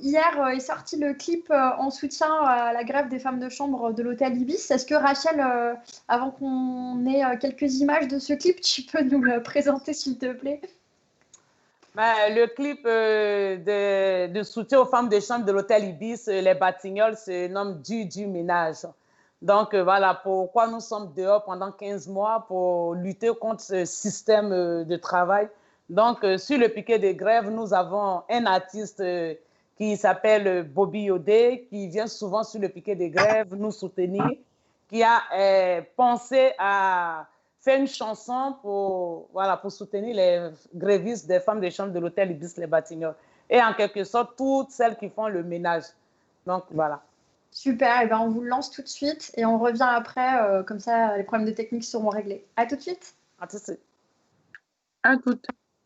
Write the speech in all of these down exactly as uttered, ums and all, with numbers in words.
hier euh, est sorti le clip euh, en soutien à la grève des femmes de chambre de l'hôtel Ibis. Est-ce que Rachel, euh, avant qu'on ait euh, quelques images de ce clip, tu peux nous le présenter s'il te plaît? Ben, le clip euh, de, de soutien aux femmes de chambre de l'hôtel Ibis, euh, les Batignolles, se nomme Du du ménage. Donc euh, voilà pourquoi nous sommes dehors pendant quinze mois pour lutter contre ce système euh, de travail. Donc euh, sur le piquet de grève, nous avons un artiste euh, qui s'appelle Bobby Yodé, qui vient souvent sur le piquet de grève nous soutenir, qui a euh, pensé à fait une chanson pour, voilà, pour soutenir les grévistes des femmes de chambre de l'hôtel Ibis Les Batignolles. Et en quelque sorte, toutes celles qui font le ménage. Donc, voilà. Super, et ben on vous le lance tout de suite et on revient après, euh, comme ça les problèmes de technique seront réglés. À tout de suite. À tout de suite. À tout.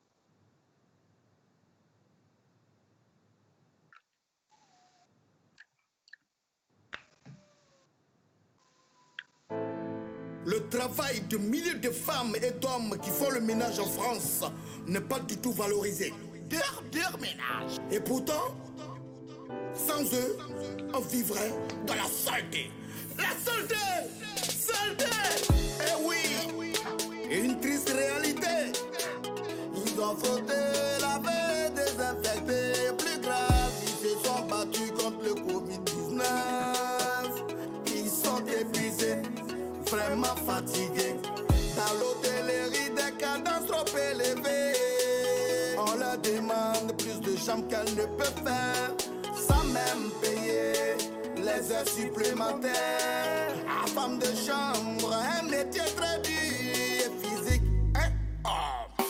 Le travail de milliers de femmes et d'hommes qui font le ménage en France n'est pas du tout valorisé. Dur, dur ménage. Et pourtant, sans eux, on vivrait dans la saleté. La saleté! Saleté! Eh oui! Et une triste réalité. Ils ont frotté, lavé, désinfecté. Plus grave, ils se sont battus contre le covid dix-neuf. Ils sont épuisés, vraiment fatigués. Dans l'hôtellerie, des cadences trop élevées. On leur demande plus de chambres qu'elles ne peuvent faire, sans même payer les heures supplémentaires. À femme de chambre, un métier très dur et physique. Hein? Oh.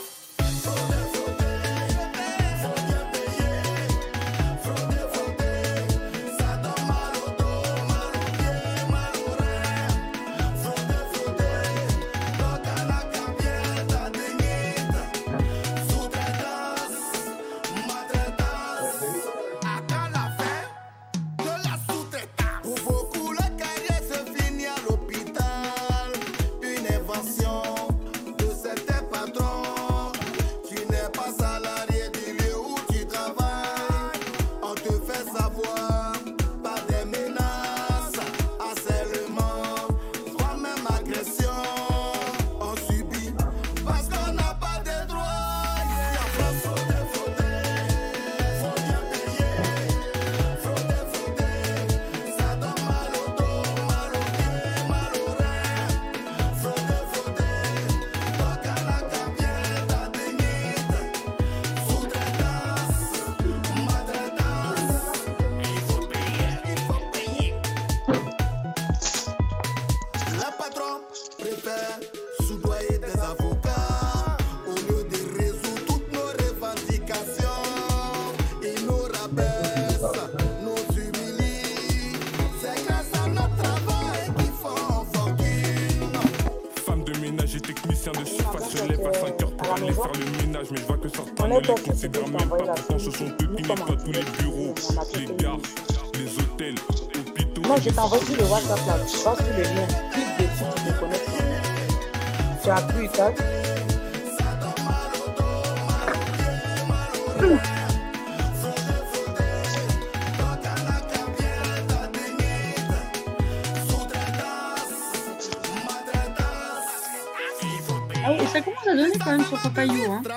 Considère même pas, pourtant ce sont eux qui nettoient tous les bureaux, les gares, les hôtels, hôpitaux. Moi je t'envoie sur le WhatsApp là, tu passes sur le lien, clique dessus, tu te connectes. Tu appuies, tac. Ah oui, ça commence à donner quand même sur Papayou, hein.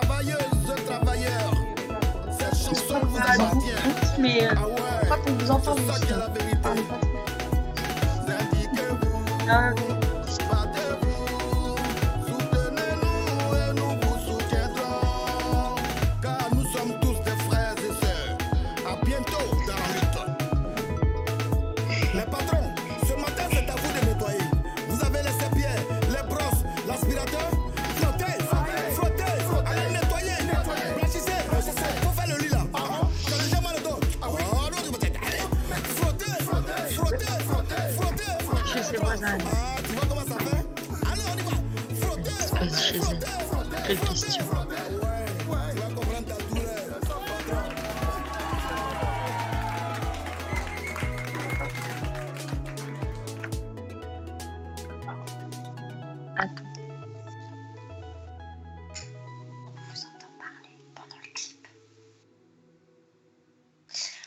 Ah, du coup, mais euh, Je crois qu'on vous entend aussi. Parlez pas trop. ah, quelle question. Attends. On vous entend parler pendant le clip.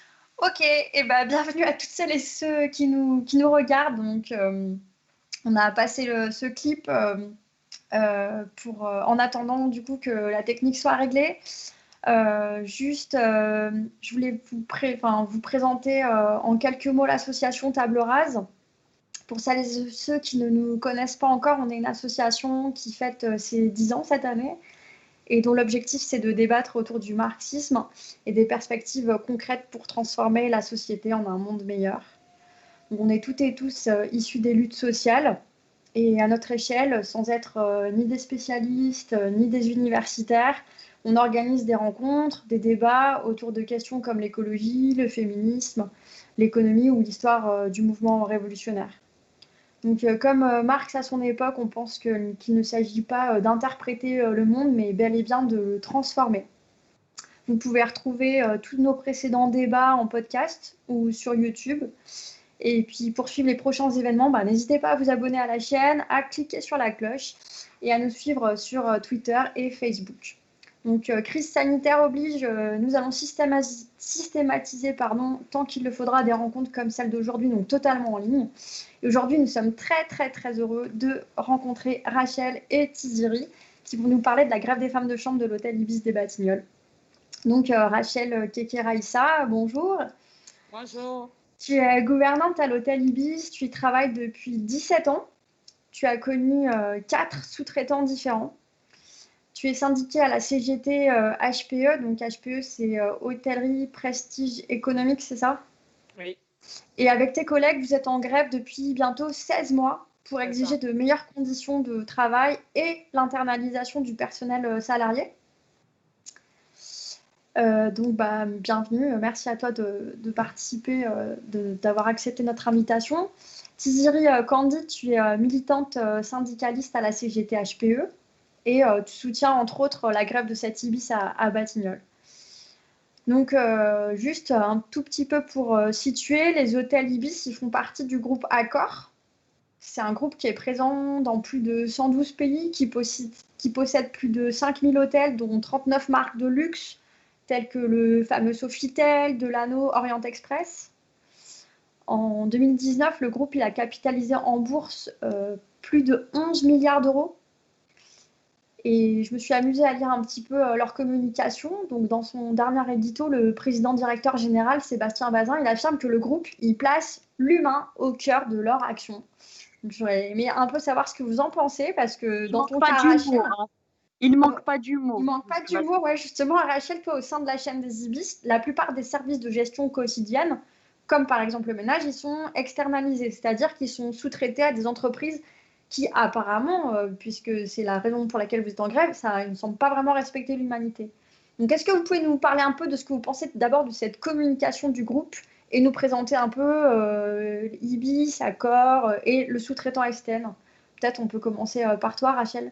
Ok, et ben bienvenue à toutes celles et ceux qui nous, qui nous regardent. Donc, euh, on a passé le, ce clip euh, euh, pour, euh, en attendant du coup que la technique soit réglée. Euh, juste, euh, je voulais vous, pré vous présenter euh, en quelques mots l'association Table Rase. Pour celles et ceux qui ne nous connaissent pas encore, on est une association qui fête euh, ses dix ans cette année et dont l'objectif c'est de débattre autour du marxisme et des perspectives concrètes pour transformer la société en un monde meilleur. Donc, on est toutes et tous euh, issus des luttes sociales et à notre échelle, sans être euh, ni des spécialistes, euh, ni des universitaires, on organise des rencontres, des débats autour de questions comme l'écologie, le féminisme, l'économie ou l'histoire euh, du mouvement révolutionnaire. Donc, euh, comme euh, Marx à son époque, on pense que, qu'il ne s'agit pas euh, d'interpréter euh, le monde, mais bel et bien de le transformer. Vous pouvez retrouver euh, tous nos précédents débats en podcast ou sur YouTube. Et puis, pour suivre les prochains événements, bah, n'hésitez pas à vous abonner à la chaîne, à cliquer sur la cloche et à nous suivre sur euh, Twitter et Facebook. Donc, euh, crise sanitaire oblige, euh, nous allons systématiser, systématiser pardon, tant qu'il le faudra des rencontres comme celle d'aujourd'hui, donc totalement en ligne. Et aujourd'hui, nous sommes très, très, très heureux de rencontrer Rachel et Tiziri qui vont nous parler de la grève des femmes de chambre de l'hôtel Ibis des Batignolles. Donc, euh, Rachel Kekeraïssa, bonjour. Bonjour. Tu es gouvernante à l'hôtel Ibis, tu y travailles depuis dix-sept ans. Tu as connu euh, quatre sous-traitants différents. Tu es syndiquée à la C G T euh, H P E, donc H P E c'est euh, Hôtellerie Prestige Économique, c'est ça? Oui. Et avec tes collègues, vous êtes en grève depuis bientôt seize mois pour exiger de meilleures conditions de travail et l'internalisation du personnel euh, salarié. Euh, donc, bah, bienvenue. Merci à toi de, de participer, euh, de, d'avoir accepté notre invitation. Tiziri euh, Kandi, tu es euh, militante euh, syndicaliste à la C G T H P E et euh, tu soutiens entre autres la grève de cet Ibis à, à Batignolles. Donc, euh, juste un tout petit peu pour euh, situer, les hôtels Ibis, ils font partie du groupe Accor. C'est un groupe qui est présent dans plus de cent douze pays, qui possède, qui possède plus de cinq mille hôtels, dont trente-neuf marques de luxe, tels que le fameux Sofitel, Delano, Orient Express. En deux mille dix-neuf, le groupe il a capitalisé en bourse euh, plus de onze milliards d'euros. Et je me suis amusée à lire un petit peu euh, leur communication. Donc, dans son dernier édito, le président directeur général, Sébastien Bazin, il affirme que le groupe il place l'humain au cœur de leur action. Donc, j'aurais aimé un peu savoir ce que vous en pensez, parce que Il dans manque ton pas cas, d'humour, Rachel, hein. Il ne manque pas d'humour. il manque pas d'humour, ouais, justement, Rachel, toi, au sein de la chaîne des Ibis, la plupart des services de gestion quotidienne, comme par exemple le ménage, ils sont externalisés, c'est-à-dire qu'ils sont sous-traités à des entreprises qui, apparemment, euh, puisque c'est la raison pour laquelle vous êtes en grève, ça il ne semble pas vraiment respecter l'humanité. Donc, est-ce que vous pouvez nous parler un peu de ce que vous pensez d'abord de cette communication du groupe et nous présenter un peu euh, Ibis, Accor euh, et le sous-traitant S T N? Peut-être on peut commencer euh, par toi, Rachel.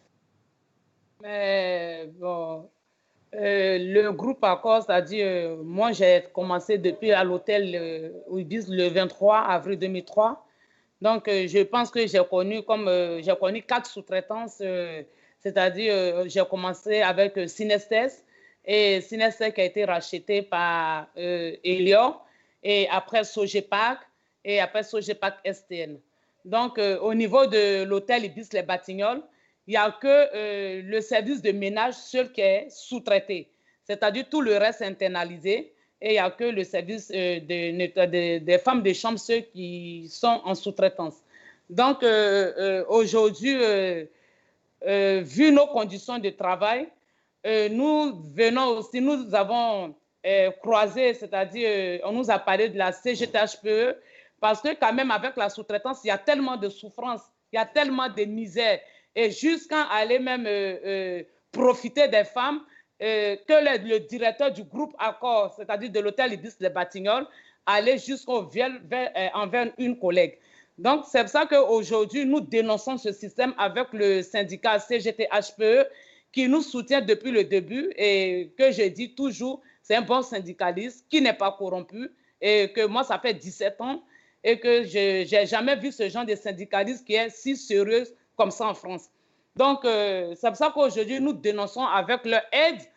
Mais bon, euh, le groupe Accor, c'est-à-dire, euh, moi j'ai commencé depuis à l'hôtel euh, Ibis le vingt-trois avril deux mille trois. Donc, euh, je pense que j'ai connu comme euh, j'ai connu quatre sous-traitances, euh, c'est-à-dire euh, j'ai commencé avec euh, Synesthèse et Synesthèse qui a été racheté par euh, Elior et après Sogepac et après Sogepac S T N. Donc, euh, au niveau de l'hôtel Ibis Les Batignolles, il n'y a que euh, le service de ménage seul qui est sous-traité, c'est-à-dire tout le reste internalisé. Et il n'y a que le service euh, de, de, de, des femmes de chambre, ceux qui sont en sous-traitance. Donc, euh, euh, aujourd'hui, euh, euh, vu nos conditions de travail, euh, nous venons aussi, nous avons euh, croisé, c'est-à-dire, euh, on nous a parlé de la C G T H P E, parce que quand même, avec la sous-traitance, il y a tellement de souffrance, il y a tellement de misère. Et jusqu'à aller même euh, euh, profiter des femmes, Euh, que le, le directeur du groupe Accor, c'est-à-dire de l'hôtel Ibis Les Batignolles, allait jusqu'au vers, vers, euh, envers une collègue. Donc, c'est pour ça qu'aujourd'hui, nous dénonçons ce système avec le syndicat C G T H P E qui nous soutient depuis le début et que je dis toujours, c'est un bon syndicaliste qui n'est pas corrompu et que moi, ça fait dix-sept ans et que je n'ai jamais vu ce genre de syndicaliste qui est si sérieux comme ça en France. Donc, euh, c'est pour ça qu'aujourd'hui, nous dénonçons avec leur aide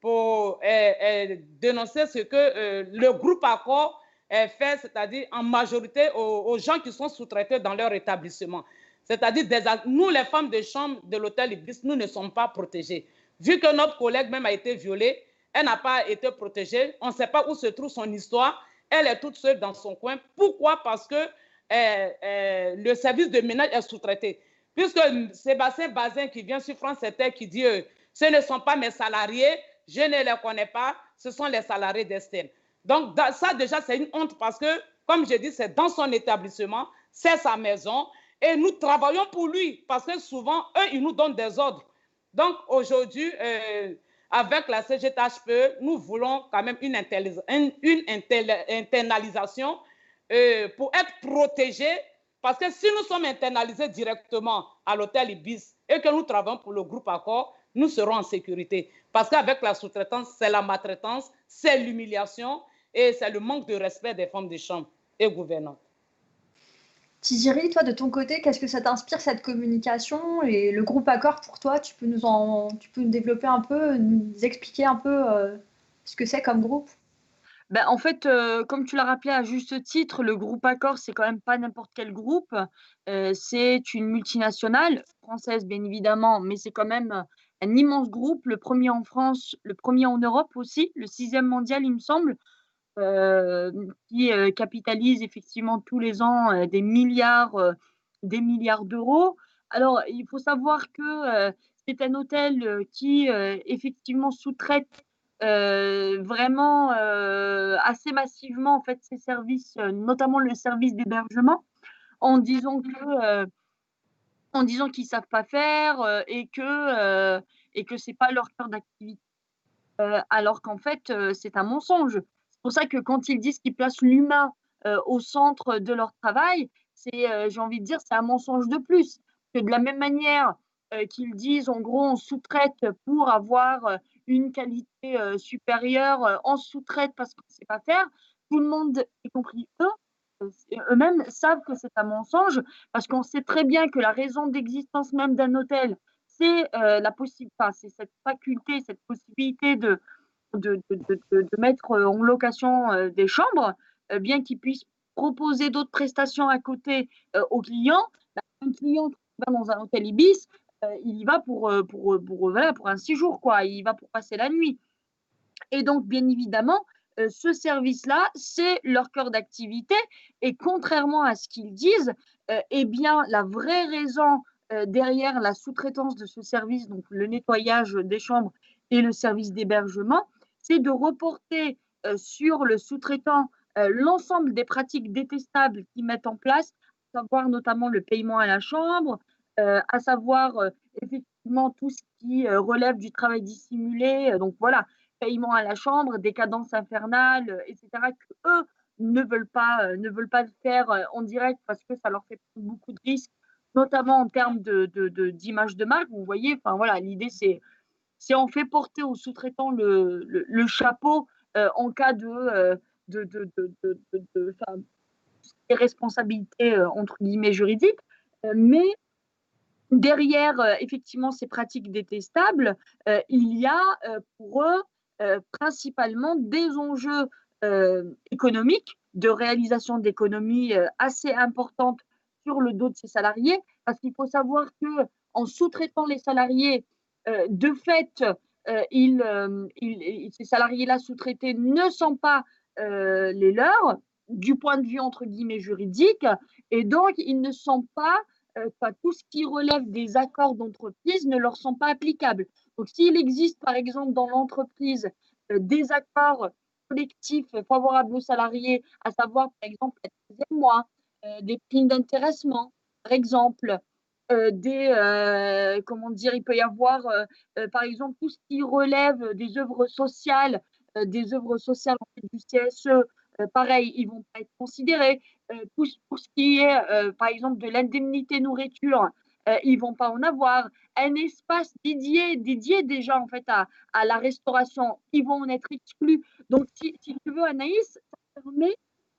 pour euh, euh, dénoncer ce que euh, le groupe Accor euh, fait, c'est-à-dire en majorité aux, aux gens qui sont sous-traités dans leur établissement. C'est-à-dire, nous, les femmes de chambre de l'hôtel Ibis, nous ne sommes pas protégées. Vu que notre collègue même a été violée, elle n'a pas été protégée, on ne sait pas où se trouve son histoire, elle est toute seule dans son coin. Pourquoi? Parce que euh, euh, le service de ménage est sous-traité. Puisque Sébastien Bazin qui vient sur France Inter qui dit euh, « ce ne sont pas mes salariés, je ne les connais pas, ce sont les salariés d'Estelle ». Donc ça déjà c'est une honte parce que, comme je dis, c'est dans son établissement, c'est sa maison et nous travaillons pour lui parce que souvent, eux, ils nous donnent des ordres. Donc aujourd'hui, euh, avec la C G T H P E, nous voulons quand même une, une, une internalisation euh, pour être protégés. Parce que si nous sommes internalisés directement à l'hôtel Ibis et que nous travaillons pour le groupe Accor, nous serons en sécurité. Parce qu'avec la sous-traitance, c'est la maltraitance, c'est l'humiliation et c'est le manque de respect des femmes de chambre et gouvernantes. Tijiri, toi, de ton côté, qu'est-ce que ça t'inspire, cette communication? Et le groupe Accor, pour toi, tu peux nous, en, tu peux nous développer un peu, nous expliquer un peu euh, ce que c'est comme groupe? Ben, en fait, euh, comme tu l'as rappelé à juste titre, le groupe Accor, c'est quand même pas n'importe quel groupe. Euh, c'est une multinationale, française bien évidemment, mais c'est quand même un immense groupe, le premier en France, le premier en Europe aussi, le sixième mondial, il me semble, euh, qui euh, capitalise effectivement tous les ans euh, des milliards, euh, des milliards d'euros. Alors, il faut savoir que euh, c'est un hôtel euh, qui euh, effectivement sous-traite Euh, vraiment euh, assez massivement en fait ces services, euh, notamment le service d'hébergement, en disant que euh, en disant qu'ils savent pas faire euh, et que euh, et que c'est pas leur cœur d'activité, euh, alors qu'en fait euh, c'est un mensonge. C'est pour ça que quand ils disent qu'ils placent l'humain euh, au centre de leur travail, c'est euh, j'ai envie de dire c'est un mensonge de plus. Que de la même manière euh, qu'ils disent en gros on sous-traite pour avoir euh, une qualité euh, supérieure, euh, en sous-traite parce qu'on ne sait pas faire, tout le monde, y compris eux, euh, eux-mêmes savent que c'est un mensonge parce qu'on sait très bien que la raison d'existence même d'un hôtel, c'est euh, la possible, enfin, c'est cette faculté, cette possibilité de, de, de, de, de mettre en location euh, des chambres, euh, bien qu'ils puissent proposer d'autres prestations à côté euh, aux clients. Bah, un client qui va dans un hôtel Ibis, euh, il y va pour, pour, pour, voilà, pour un séjour, quoi. Il y va pour passer la nuit. Et donc, bien évidemment, euh, ce service-là, c'est leur cœur d'activité. Et contrairement à ce qu'ils disent, euh, eh bien, la vraie raison euh, derrière la sous-traitance de ce service, donc le nettoyage des chambres et le service d'hébergement, c'est de reporter euh, sur le sous-traitant euh, l'ensemble des pratiques détestables qu'ils mettent en place, à savoir notamment le paiement à la chambre, euh, à savoir euh, effectivement tout ce qui euh, relève du travail dissimulé. Euh, donc voilà, paiement à la chambre, décadence infernale, euh, et cetera, qu'eux ne veulent pas, euh, ne veulent pas le faire euh, en direct parce que ça leur fait prendre beaucoup de risques, notamment en termes de, de, de, d'image de marque. Vous voyez, enfin voilà, l'idée c'est, c'est on fait porter au sous-traitant le, le, le chapeau euh, en cas de, euh, de, de, de, de, de, de, de des responsabilités euh, entre guillemets juridiques, euh, mais derrière euh, effectivement ces pratiques détestables, euh, il y a euh, pour eux euh, principalement des enjeux euh, économiques, de réalisation d'économies euh, assez importantes sur le dos de ces salariés, parce qu'il faut savoir que en sous-traitant les salariés, euh, de fait, euh, ils, euh, ils, ces salariés-là sous-traités ne sont pas euh, les leurs du point de vue entre guillemets juridique, et donc ils ne sont pas Euh, pas, tout ce qui relève des accords d'entreprise ne leur sont pas applicables. Donc, s'il existe, par exemple, dans l'entreprise, euh, des accords collectifs favorables aux salariés, à savoir, par exemple, le treizième mois, euh, des primes d'intéressement, par exemple, euh, des, euh, comment dire, il peut y avoir, euh, euh, par exemple, tout ce qui relève des œuvres sociales, euh, des œuvres sociales en fait, du C S E, euh, pareil, ils ne vont pas être considérés. Euh, pour, pour ce qui est, euh, par exemple, de l'indemnité nourriture, euh, ils ne vont pas en avoir. Un espace dédié, dédié déjà en fait à, à la restauration, ils vont en être exclus. Donc, si, si tu veux, Anaïs, ça permet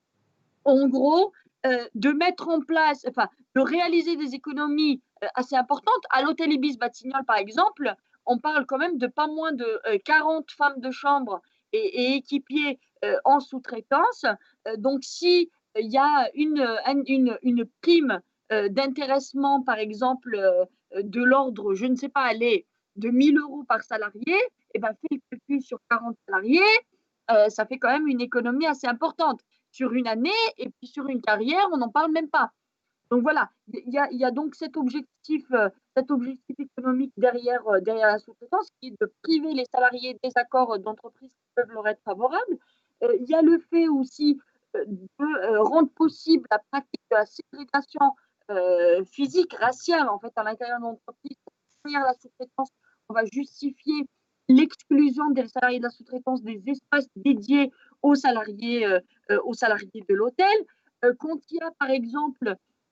en gros euh, de mettre en place, enfin, de réaliser des économies euh, assez importantes. À l'hôtel Ibis Batignolles, par exemple, on parle quand même de pas moins de euh, quarante femmes de chambre et, et équipiers euh, en sous-traitance. Euh, donc, si il y a une, une, une prime euh, d'intéressement, par exemple, euh, de l'ordre, je ne sais pas, allez, de mille euros par salarié, et ben, fais le calcul sur quarante salariés, euh, ça fait quand même une économie assez importante sur une année, et puis sur une carrière, on n'en parle même pas. Donc voilà, il y a, il y a donc cet objectif, euh, cet objectif économique derrière, euh, derrière la sous-traitance, qui est de priver les salariés des accords d'entreprise qui peuvent leur être favorables. Euh, il y a le fait aussi euh, de euh, rendre possible la pratique de la ségrégation euh, physique, raciale, en fait, à l'intérieur de l'entreprise. Derrière la sous-traitance, on va justifier l'exclusion des salariés de la sous-traitance des espaces dédiés aux salariés, euh, euh, aux salariés de l'hôtel. Euh, quand il y a, par exemple,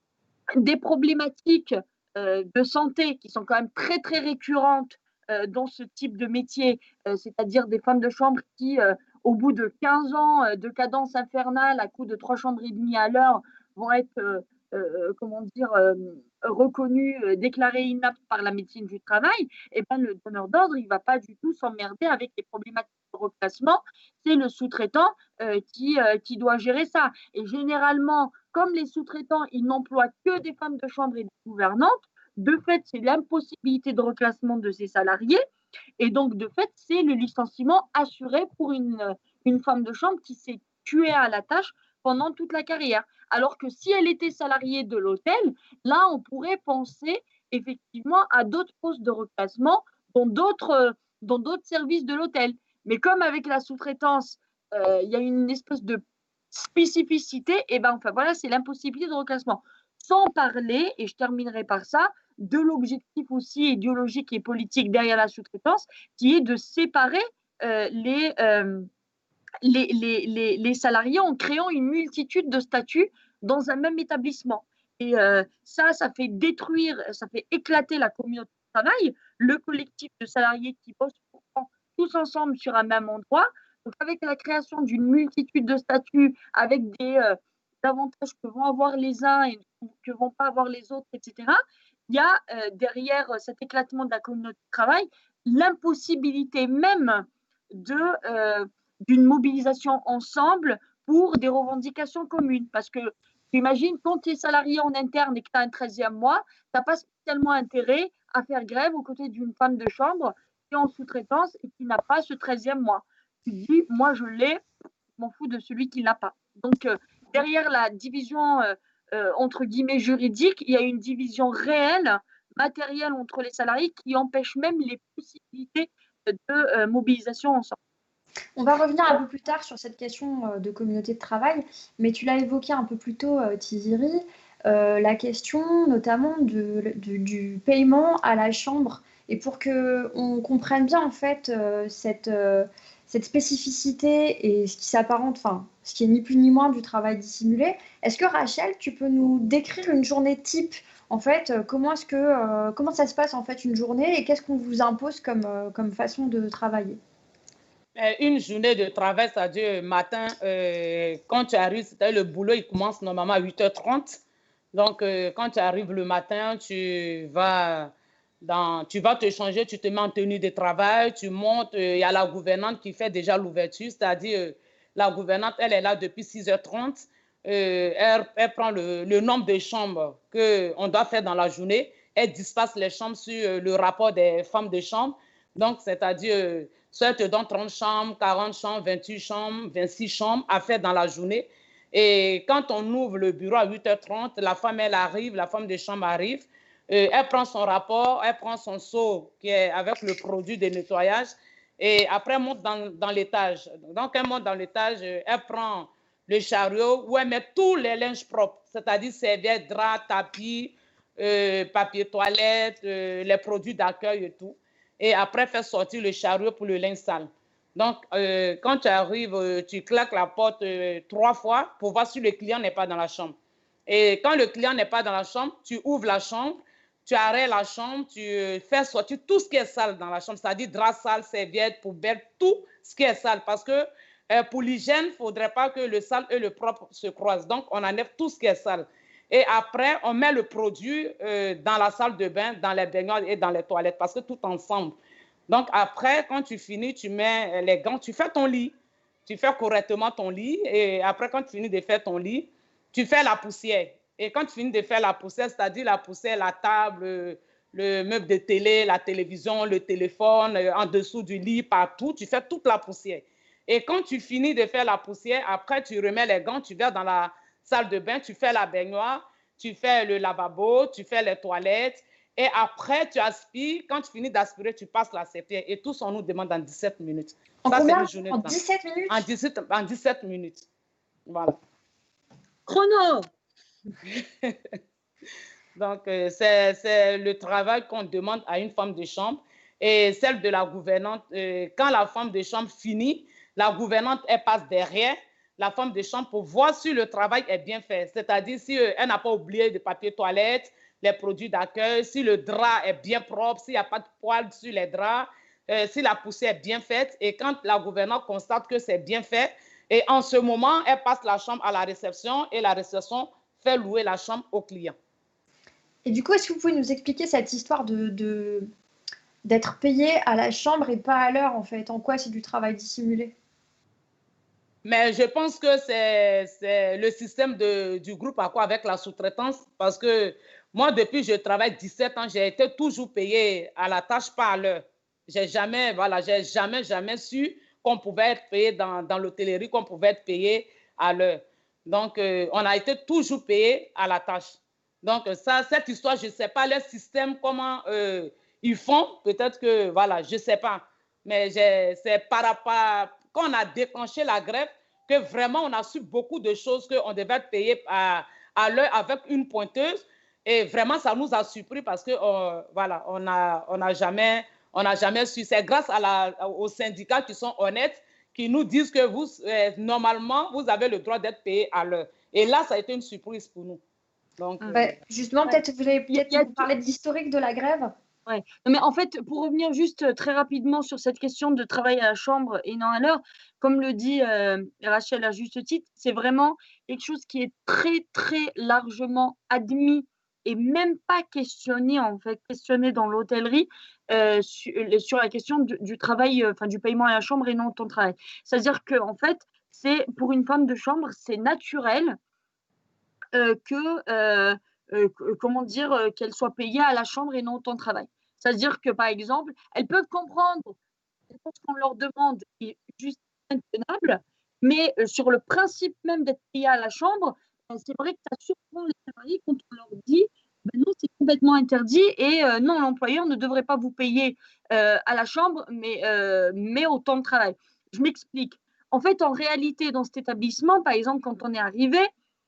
des problématiques euh, de santé qui sont quand même très, très récurrentes euh, dans ce type de métier, euh, c'est-à-dire des femmes de chambre qui, euh, au bout de quinze ans euh, de cadence infernale à coup de trois chambres et demie à l'heure, vont être, euh, euh, comment dire, euh, reconnues, euh, déclarées inaptes par la médecine du travail. Et ben, le donneur d'ordre, il ne va pas du tout s'emmerder avec les problématiques de reclassement. C'est le sous-traitant euh, qui, euh, qui doit gérer ça. Et généralement, comme les sous-traitants, ils n'emploient que des femmes de chambre et des gouvernantes, de fait, c'est l'impossibilité de reclassement de ces salariés. Et donc, de fait, c'est le licenciement assuré pour une, une femme de chambre qui s'est tuée à la tâche pendant toute la carrière. Alors que si elle était salariée de l'hôtel, là, on pourrait penser effectivement à d'autres postes de reclassement dans d'autres, dans d'autres services de l'hôtel. Mais comme avec la sous-traitance, euh, il y a une espèce de spécificité, et ben enfin voilà, c'est l'impossibilité de reclassement. Sans parler, et je terminerai par ça, de l'objectif aussi idéologique et politique derrière la sous-traitance, qui est de séparer euh, les, euh, les, les, les, les salariés en créant une multitude de statuts dans un même établissement. Et euh, ça, ça fait détruire, ça fait éclater la communauté de travail, le collectif de salariés qui bossent pourtant tous ensemble sur un même endroit. Donc, avec la création d'une multitude de statuts, avec des euh, avantages que vont avoir les uns et que ne vont pas avoir les autres, et cetera, il y a euh, derrière cet éclatement de la communauté de travail l'impossibilité même de, euh, d'une mobilisation ensemble pour des revendications communes. Parce que j'imagine, quand tu es salarié en interne et que tu as un treizième mois, tu n'as pas spécialement intérêt à faire grève aux côtés d'une femme de chambre qui est en sous-traitance et qui n'a pas ce treizième mois. Tu dis, moi je l'ai, je m'en fous de celui qui ne l'a pas. Donc, euh, derrière la division, euh, euh, entre guillemets, juridique, il y a une division réelle, matérielle entre les salariés qui empêche même les possibilités de euh, mobilisation ensemble. On va revenir un peu plus tard sur cette question de communauté de travail, mais tu l'as évoqué un peu plus tôt, Tiziri, euh, la question notamment de, de, du paiement à la chambre. Et pour qu'on comprenne bien en fait euh, cette, euh, cette spécificité et ce qui s'apparente, enfin, ce qui est ni plus ni moins du travail dissimulé, est-ce que Rachel, tu peux nous décrire une journée type? En fait, euh, comment, est-ce que, euh, comment ça se passe en fait une journée et qu'est-ce qu'on vous impose comme, euh, comme façon de travailler? Une journée de travail, c'est-à-dire matin, euh, quand tu arrives, c'est-à-dire le boulot, il commence normalement à huit heures trente. Donc, euh, quand tu arrives le matin, tu vas, dans, tu vas te changer, tu te mets en tenue de travail, tu montes. Il euh, y a la gouvernante qui fait déjà l'ouverture, c'est-à-dire euh, la gouvernante, elle est là depuis six heures trente. Euh, elle, elle prend le, le nombre de chambres qu'on doit faire dans la journée. Elle disperse les chambres sur euh, le rapport des femmes de chambre. Donc, c'est-à-dire... Euh, soit elle te donne trente chambres, quarante chambres, vingt-huit chambres, vingt-six chambres à faire dans la journée. Et quand on ouvre le bureau à huit heures trente, la femme, elle arrive, la femme de chambre arrive, euh, elle prend son rapport, elle prend son seau qui est avec le produit de nettoyage et après, elle monte dans, dans l'étage. Donc, elle monte dans l'étage, elle prend le chariot où elle met tous les linges propres, c'est-à-dire serviettes, draps, tapis, euh, papier toilette, euh, les produits d'accueil et tout. Et après, faire sortir le chariot pour le linge sale. Donc, euh, quand tu arrives, euh, tu claques la porte euh, trois fois pour voir si le client n'est pas dans la chambre. Et quand le client n'est pas dans la chambre, tu ouvres la chambre, tu arrêtes la chambre, tu euh, fais sortir tout ce qui est sale dans la chambre, c'est-à-dire draps sales, serviettes, poubelles, tout ce qui est sale. Parce que euh, pour l'hygiène, il ne faudrait pas que le sale et le propre se croisent. Donc, on enlève tout ce qui est sale. Et après, on met le produit euh, dans la salle de bain, dans les baignoires et dans les toilettes, parce que tout ensemble. Donc, après, quand tu finis, tu mets les gants, tu fais ton lit. Tu fais correctement ton lit. Et après, quand tu finis de faire ton lit, tu fais la poussière. Et quand tu finis de faire la poussière, c'est-à-dire la poussière, la table, le meuble de télé, la télévision, le téléphone, en dessous du lit, partout, tu fais toute la poussière. Et quand tu finis de faire la poussière, après, tu remets les gants, tu vas dans la salle de bain, tu fais la baignoire, tu fais le lavabo, tu fais les toilettes. Et après, tu aspires. Quand tu finis d'aspirer, tu passes la serpillère. Et tout ça, on nous demande en dix-sept minutes. En ça, combien? une journée En de temps. dix-sept minutes? En dix-sept, en dix-sept minutes. Voilà. Chrono. Donc, euh, c'est le travail qu'on demande à une femme de chambre. Et celle de la gouvernante, euh, quand la femme de chambre finit, la gouvernante, elle passe derrière la femme de chambre pour voir si le travail est bien fait. C'est-à-dire si euh, elle n'a pas oublié de papier toilette, les produits d'accueil, si le drap est bien propre, s'il n'y a pas de poils sur les draps, euh, si la poussière est bien faite. Et quand la gouvernante constate que c'est bien fait, et en ce moment, elle passe la chambre à la réception et la réception fait louer la chambre au client. Et du coup, est-ce que vous pouvez nous expliquer cette histoire de, de, d'être payé à la chambre et pas à l'heure, en fait? En quoi c'est du travail dissimulé? Mais je pense que c'est le système de, du groupe Accor avec la sous-traitance, parce que moi, depuis que je travaille dix-sept ans, j'ai été toujours payé à la tâche, pas à l'heure. J'ai jamais, voilà, j'ai jamais, jamais su qu'on pouvait être payé dans, dans l'hôtellerie, qu'on pouvait être payé à l'heure. Donc, euh, on a été toujours payé à la tâche. Donc, ça, cette histoire, je ne sais pas, le système, comment euh, ils font, peut-être que, voilà, je ne sais pas. Mais c'est par rapport, quand on a déclenché la grève, que vraiment, on a su beaucoup de choses qu'on devait être payé à, à l'heure avec une pointeuse. Et vraiment, ça nous a surpris parce que, euh, voilà, on n'a on a jamais, on a jamais su. C'est grâce à la, aux syndicats qui sont honnêtes, qui nous disent que vous, euh, normalement, vous avez le droit d'être payé à l'heure. Et là, ça a été une surprise pour nous. Donc, ouais, justement, ouais. peut-être vous allez peut-être a... nous parler de l'historique de la grève. Ouais. Non, mais en fait, pour revenir juste très rapidement sur cette question de travail à la chambre et non à l'heure, comme le dit euh, Rachel à juste titre, c'est vraiment quelque chose qui est très, très largement admis et même pas questionné, en fait, questionné dans l'hôtellerie euh, sur, sur la question du, du travail, euh, enfin, du paiement à la chambre et non au temps de travail. C'est-à-dire que, en fait, c'est pour une femme de chambre, c'est naturel euh, que, euh, euh, comment dire, euh, qu'elle soit payée à la chambre et non au temps de travail. C'est-à-dire que, par exemple, elles peuvent comprendre ce qu'on leur demande est juste intenable, mais euh, sur le principe même d'être payé à la chambre, euh, c'est vrai que ça surprend les salariés quand on leur dit ben non, c'est complètement interdit et euh, non, l'employeur ne devrait pas vous payer euh, à la chambre, mais, euh, mais au temps de travail. Je m'explique. En fait, en réalité, dans cet établissement, par exemple, quand on est arrivé,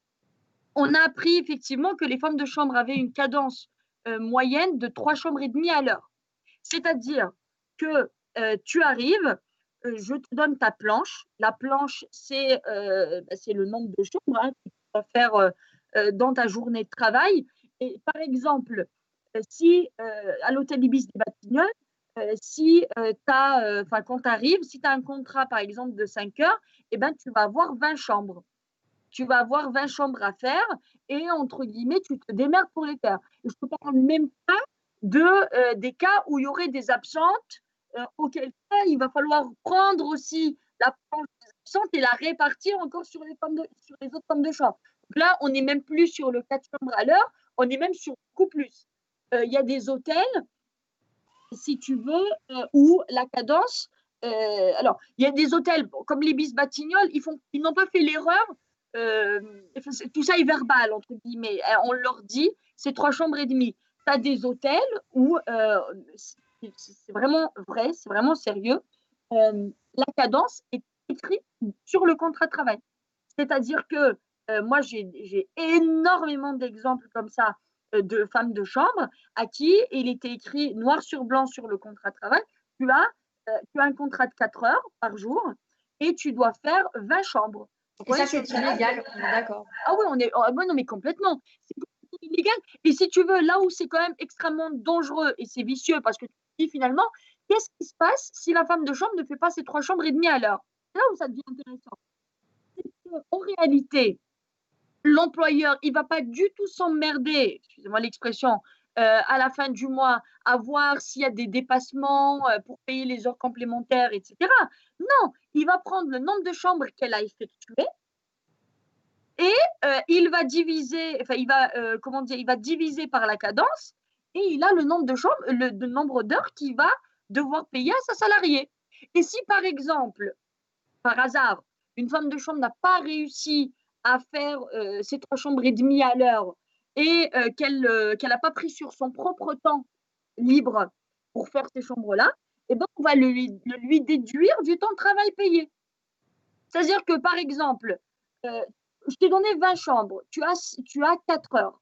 on a appris effectivement que les femmes de chambre avaient une cadence euh, moyenne de trois chambres et demie à l'heure. C'est-à-dire que euh, tu arrives, euh, je te donne ta planche. La planche, c'est euh, le nombre de chambres hein, que tu vas faire euh, euh, dans ta journée de travail. Et par exemple, euh, si euh, à l'hôtel Ibis des Batignolles, euh, si euh, tu as, enfin, quand tu arrives, si tu as un contrat par exemple de cinq heures, eh ben, tu vas avoir vingt chambres. Tu vas avoir vingt chambres à faire et entre guillemets, tu te démerdes pour les faire. Et je ne te parle même pas de, euh, des cas où il y aurait des absentes, euh, auquel cas il va falloir prendre aussi la planche des absentes et la répartir encore sur les, femmes de, sur les autres femmes de chambre. Donc là, on n'est même plus sur le quatre chambres à l'heure, on est même sur beaucoup plus. Il euh, y a des hôtels, si tu veux, euh, où la cadence, euh, alors, il y a des hôtels comme l'Ibis Batignolles, ils, ils n'ont pas fait l'erreur. Euh, tout ça est verbal, entre guillemets. On leur dit, c'est trois chambres et demie. Tu as des hôtels où euh, c'est vraiment vrai, c'est vraiment sérieux. Euh, la cadence est écrite sur le contrat de travail. C'est-à-dire que euh, moi, j'ai énormément d'exemples comme ça euh, de femmes de chambre à qui il était écrit noir sur blanc sur le contrat de travail. Tu as, euh, tu as un contrat de quatre heures par jour et tu dois faire vingt chambres. Et ça, c'est illégal, on est d'accord. Ah oui, on est, oh, non, mais complètement. C'est illégal. Et si tu veux, là où c'est quand même extrêmement dangereux et c'est vicieux, parce que tu te dis finalement, qu'est-ce qui se passe si la femme de chambre ne fait pas ses trois chambres et demie à l'heure? C'est là où ça devient intéressant. En réalité, l'employeur, il ne va pas du tout s'emmerder, excusez-moi l'expression, euh, à la fin du mois à voir s'il y a des dépassements euh, pour payer les heures complémentaires, et cetera. Non, il va prendre le nombre de chambres qu'elle a effectuées et euh, il va diviser, enfin, il va, euh, comment dire, il va diviser par la cadence et il a le nombre de chambres, le, le nombre d'heures qu'il va devoir payer à sa salariée. Et si, par exemple, par hasard, une femme de chambre n'a pas réussi à faire euh, ses trois chambres et demie à l'heure et euh, qu'elle euh, qu'elle n'a pas pris sur son propre temps libre pour faire ces chambres-là, eh ben, on va le, le lui déduire du temps de travail payé. C'est-à-dire que, par exemple, euh, je t'ai donné vingt chambres, tu as, tu as quatre heures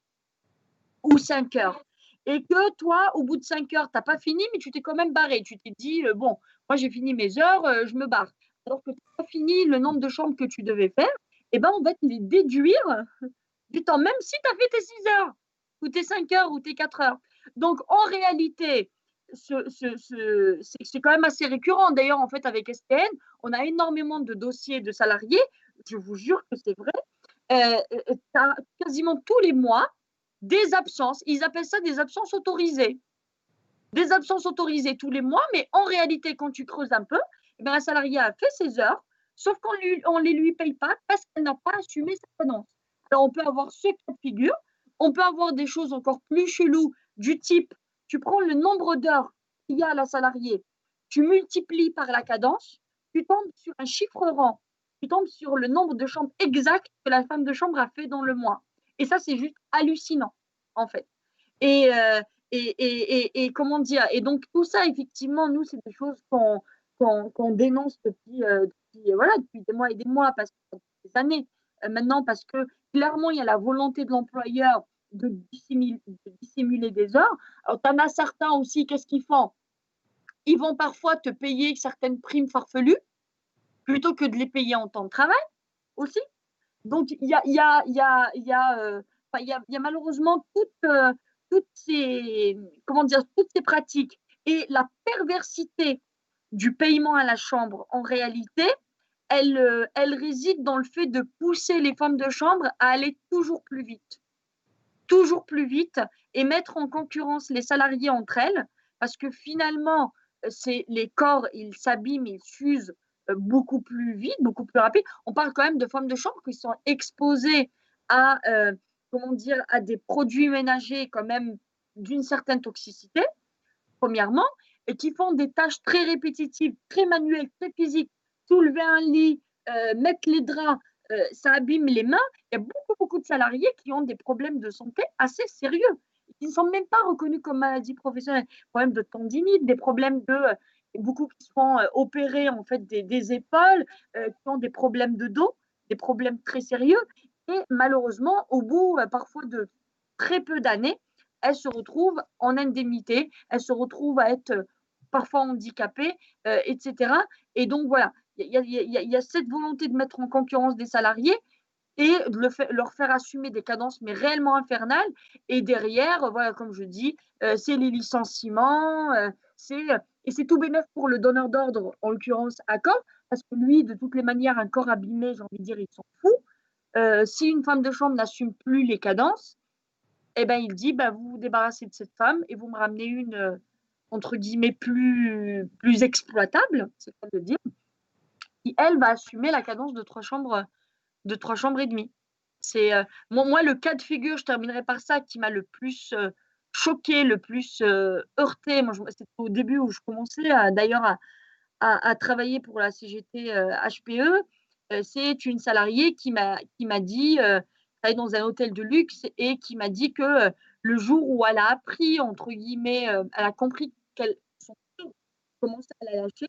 ou cinq heures. Et que toi, au bout de cinq heures, tu n'as pas fini, mais tu t'es quand même barré. Tu t'es dit, euh, bon, moi j'ai fini mes heures, euh, je me barre. Alors que tu n'as pas fini le nombre de chambres que tu devais faire, eh ben, on va te les déduire du temps, même si tu as fait tes six heures, ou tes cinq heures, ou tes quatre heures. Donc, en réalité, ce, ce, ce, c'est quand même assez récurrent. D'ailleurs, en fait, avec S T N, on a énormément de dossiers de salariés, je vous jure que c'est vrai, euh, tu as quasiment tous les mois des absences. Ils appellent ça des absences autorisées. Des absences autorisées tous les mois, mais en réalité, quand tu creuses un peu, eh bien, la salariée a fait ses heures, sauf qu'on ne les lui paye pas parce qu'elle n'a pas assumé sa cadence. Alors, on peut avoir ce cas de figure. On peut avoir des choses encore plus cheloues du type, tu prends le nombre d'heures qu'il y a à la salariée, tu multiplies par la cadence, tu tombes sur un chiffre rang, tu tombes sur le nombre de chambres exact que la femme de chambre a fait dans le mois. Et ça, c'est juste hallucinant, en fait. Et, euh, et, et, et, et comment dire, et donc tout ça, effectivement, nous, c'est des choses qu'on qu'on, qu'on dénonce depuis, euh, depuis, voilà, depuis des mois et des mois, parce que des années euh, maintenant, parce que clairement, il y a la volonté de l'employeur de dissimuler, de dissimuler des heures. Alors, tu en as certains aussi, qu'est-ce qu'ils font? Ils vont parfois te payer certaines primes farfelues plutôt que de les payer en temps de travail aussi. Donc, il y a, y a, y a, y a, euh, y a, y a malheureusement toutes, euh, toutes, ces, comment dire, toutes ces pratiques. Et la perversité du paiement à la chambre, en réalité, elle, euh, elle réside dans le fait de pousser les femmes de chambre à aller toujours plus vite. Toujours plus vite et mettre en concurrence les salariés entre elles, parce que finalement, c'est, les corps, ils s'abîment, ils s'usent beaucoup plus vite, beaucoup plus rapide. On parle quand même de femmes de chambre qui sont exposées à, euh, comment dire, à des produits ménagers quand même d'une certaine toxicité, premièrement, et qui font des tâches très répétitives, très manuelles, très physiques, soulever un lit, euh, mettre les draps, euh, ça abîme les mains. Il y a beaucoup, beaucoup de salariés qui ont des problèmes de santé assez sérieux, qui ne sont même pas reconnus comme maladies professionnelles, des problèmes de tendinite, des problèmes de... Euh, beaucoup qui sont euh, opérés en fait des, des épaules, euh, qui ont des problèmes de dos, des problèmes très sérieux. Et malheureusement, au bout euh, parfois de très peu d'années, elles se retrouvent en indemnité, elles se retrouvent à être euh, parfois handicapées, euh, et cetera. Et donc voilà, il y, y, y, y a cette volonté de mettre en concurrence des salariés et de le fait, leur faire assumer des cadences mais réellement infernales. Et derrière, voilà, comme je dis, euh, c'est les licenciements, euh, c'est... Et c'est tout bénef pour le donneur d'ordre, en l'occurrence Accor, parce que lui, de toutes les manières, un corps abîmé, j'ai envie de dire, il s'en fout. Euh, si une femme de chambre n'assume plus les cadences, eh ben, il dit, ben, vous vous débarrassez de cette femme et vous me ramenez une, euh, entre guillemets, plus, plus exploitable, c'est le cas de dire, qui, elle, va assumer la cadence de trois chambres, de trois chambres et demie. C'est, euh, moi, moi, le cas de figure, je terminerai par ça, qui m'a le plus... Euh, choqué, le plus euh, heurté. Moi, c'était au début où je commençais à, d'ailleurs à, à, à travailler pour la C G T euh, H P E. Euh, c'est une salariée qui m'a, qui m'a dit, euh, travaille dans un hôtel de luxe et qui m'a dit que euh, le jour où elle a appris, entre guillemets, euh, elle a compris qu'elle commençait à la lâcher,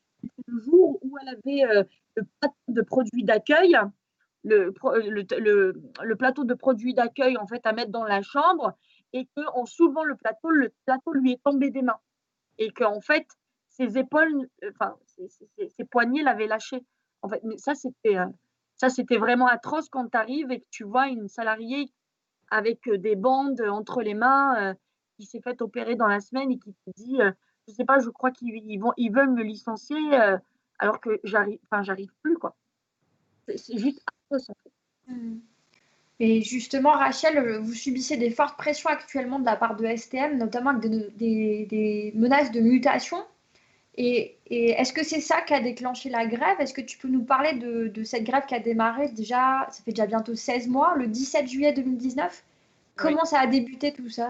le jour où elle avait euh, le plateau de produits d'accueil, le, le, le, le plateau de produits d'accueil en fait à mettre dans la chambre, et qu'en soulevant le plateau, le plateau lui est tombé des mains. Et qu'en fait, ses épaules, enfin, ses, ses, ses poignets l'avaient lâché. En fait, mais ça, c'était, euh, ça, c'était vraiment atroce quand tu arrives et que tu vois une salariée avec des bandes entre les mains euh, qui s'est fait opérer dans la semaine et qui te dit, euh, je sais pas, je crois qu'ils ils vont, ils veulent me licencier euh, alors que j'arrive, enfin, j'arrive plus, quoi. C'est, c'est juste atroce, en fait. Mmh. Et justement, Rachel, vous subissez des fortes pressions actuellement de la part de S T M, notamment avec des, des- des menaces de mutation. Et, et est-ce que c'est ça qui a déclenché la grève? Est-ce que tu peux nous parler de, de cette grève qui a démarré déjà, ça fait déjà bientôt seize mois, le dix-sept juillet deux mille dix-neuf? Comment Oui. ça a débuté tout ça?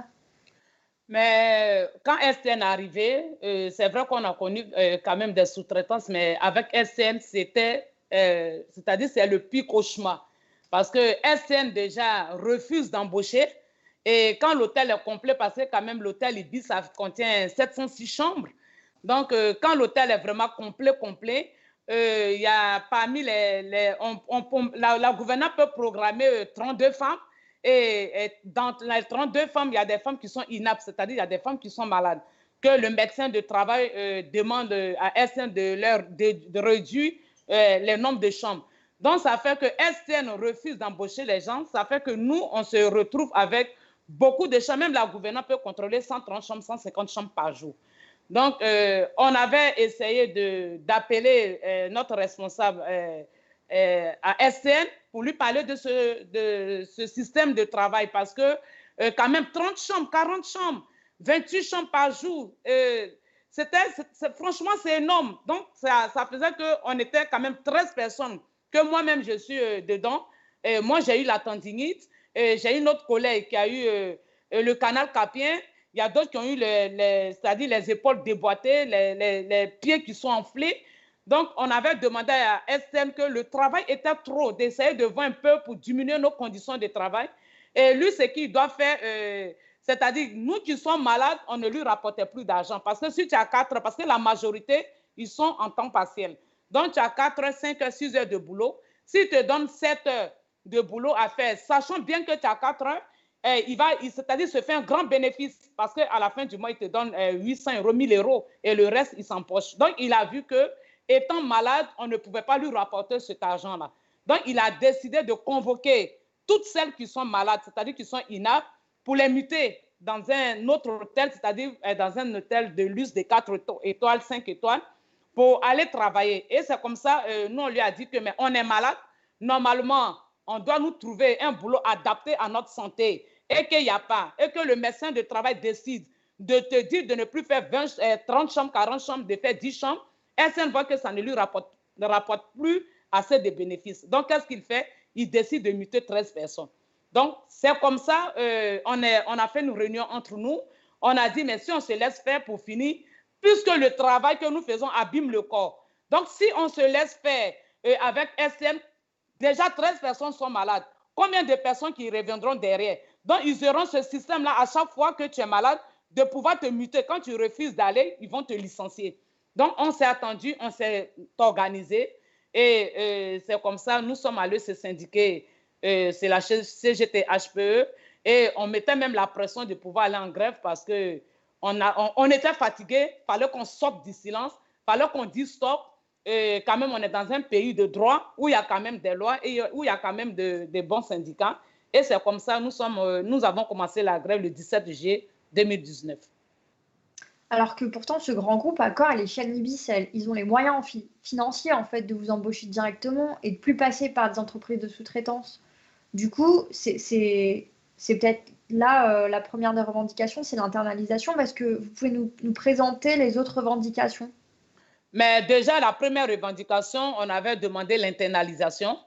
Mais quand S T N est arrivé, euh, c'est vrai qu'on a connu euh, quand même des sous-traitances, mais avec S T N, c'était, euh, c'est-à-dire c'est le pire cauchemar. Parce que S T N déjà refuse d'embaucher. Et quand l'hôtel est complet, parce que quand même l'hôtel Ibis, ça contient sept cent six chambres. Donc, euh, quand l'hôtel est vraiment complet, complet, euh, il y a parmi les... les on, on, la, la gouverneure peut programmer euh, trente-deux femmes. Et, et dans les trente-deux femmes, il y a des femmes qui sont inaptes, c'est-à-dire il y a des femmes qui sont malades, que le médecin de travail euh, demande à S T N de leur de, de réduire euh, le nombre de chambres. Donc, ça fait que S T N refuse d'embaucher les gens. Ça fait que nous, on se retrouve avec beaucoup de chambres. Même la gouverneure peut contrôler cent trente chambres, cent cinquante chambres par jour. Donc, euh, on avait essayé d'appeler euh, notre responsable euh, euh, à S T N pour lui parler de ce, de ce système de travail parce que euh, quand même trente chambres, quarante chambres, vingt-huit chambres par jour, euh, c'était, franchement, c'est énorme. Donc, ça, ça faisait qu'on était quand même treize personnes, que moi-même, je suis euh, dedans. Et moi, j'ai eu la tendinite. J'ai une autre collègue qui a eu euh, le canal carpien. Il y a d'autres qui ont eu les, les, c'est-à-dire les épaules déboîtées, les, les, les pieds qui sont enflés. Donc, on avait demandé à S T M que le travail était trop, d'essayer de voir un peu pour diminuer nos conditions de travail. Et lui, ce qu'il doit faire, euh, c'est-à-dire nous qui sommes malades, on ne lui rapportait plus d'argent. Parce que si tu as quatre, parce que la majorité, ils sont en temps partiel. Donc, tu as quatre, cinq, six heures de boulot. S'il te donne sept heures de boulot à faire, sachant bien que tu as quatre heures, eh, il va, c'est-à-dire se fait un grand bénéfice parce qu'à la fin du mois, il te donne eh, huit cents euros, mille euros et le reste, il s'empoche. Donc, il a vu que étant malade, on ne pouvait pas lui rapporter cet argent-là. Donc, il a décidé de convoquer toutes celles qui sont malades, c'est-à-dire qui sont inaptes, pour les muter dans un autre hôtel, c'est-à-dire dans un hôtel de luxe de quatre étoiles, cinq étoiles, pour aller travailler. Et c'est comme ça, euh, nous, on lui a dit que mais on est malade. Normalement, on doit nous trouver un boulot adapté à notre santé et qu'il n'y a pas, et que le médecin de travail décide de te dire de ne plus faire vingt, trente chambres, quarante chambres, de faire dix chambres. S N voit que ça ne lui rapporte, ne rapporte plus assez de bénéfices. Donc, qu'est-ce qu'il fait? Il décide de muter treize personnes. Donc, c'est comme ça, euh, on, est, on a fait une réunion entre nous. On a dit, mais si on se laisse faire pour finir, puisque le travail que nous faisons abîme le corps. Donc, si on se laisse faire euh, avec S N, déjà treize personnes sont malades. Combien de personnes qui reviendront derrière? Donc, ils auront ce système-là à chaque fois que tu es malade, de pouvoir te muter. Quand tu refuses d'aller, ils vont te licencier. Donc, on s'est attendu, on s'est organisé et euh, c'est comme ça, nous sommes allés se syndiquer, euh, c'est la C G T H P E et on mettait même la pression de pouvoir aller en grève parce qu'on on, on était fatigués, il fallait qu'on sorte du silence, il fallait qu'on dise stop. Et quand même, on est dans un pays de droit où il y a quand même des lois et où il y a quand même de, de bons syndicats. Et c'est comme ça, nous, sommes, nous avons commencé la grève le dix-sept juillet deux mille dix-neuf. Alors que pourtant, ce grand groupe, Accor et les chaînes Ibis, ils ont les moyens fi financiers en fait, de vous embaucher directement et de plus passer par des entreprises de sous-traitance. Du coup, c'est peut-être là euh, la première des revendications, c'est l'internalisation. Est-ce que vous pouvez nous, nous présenter les autres revendications? Mais déjà, la première revendication, on avait demandé l'internalisation.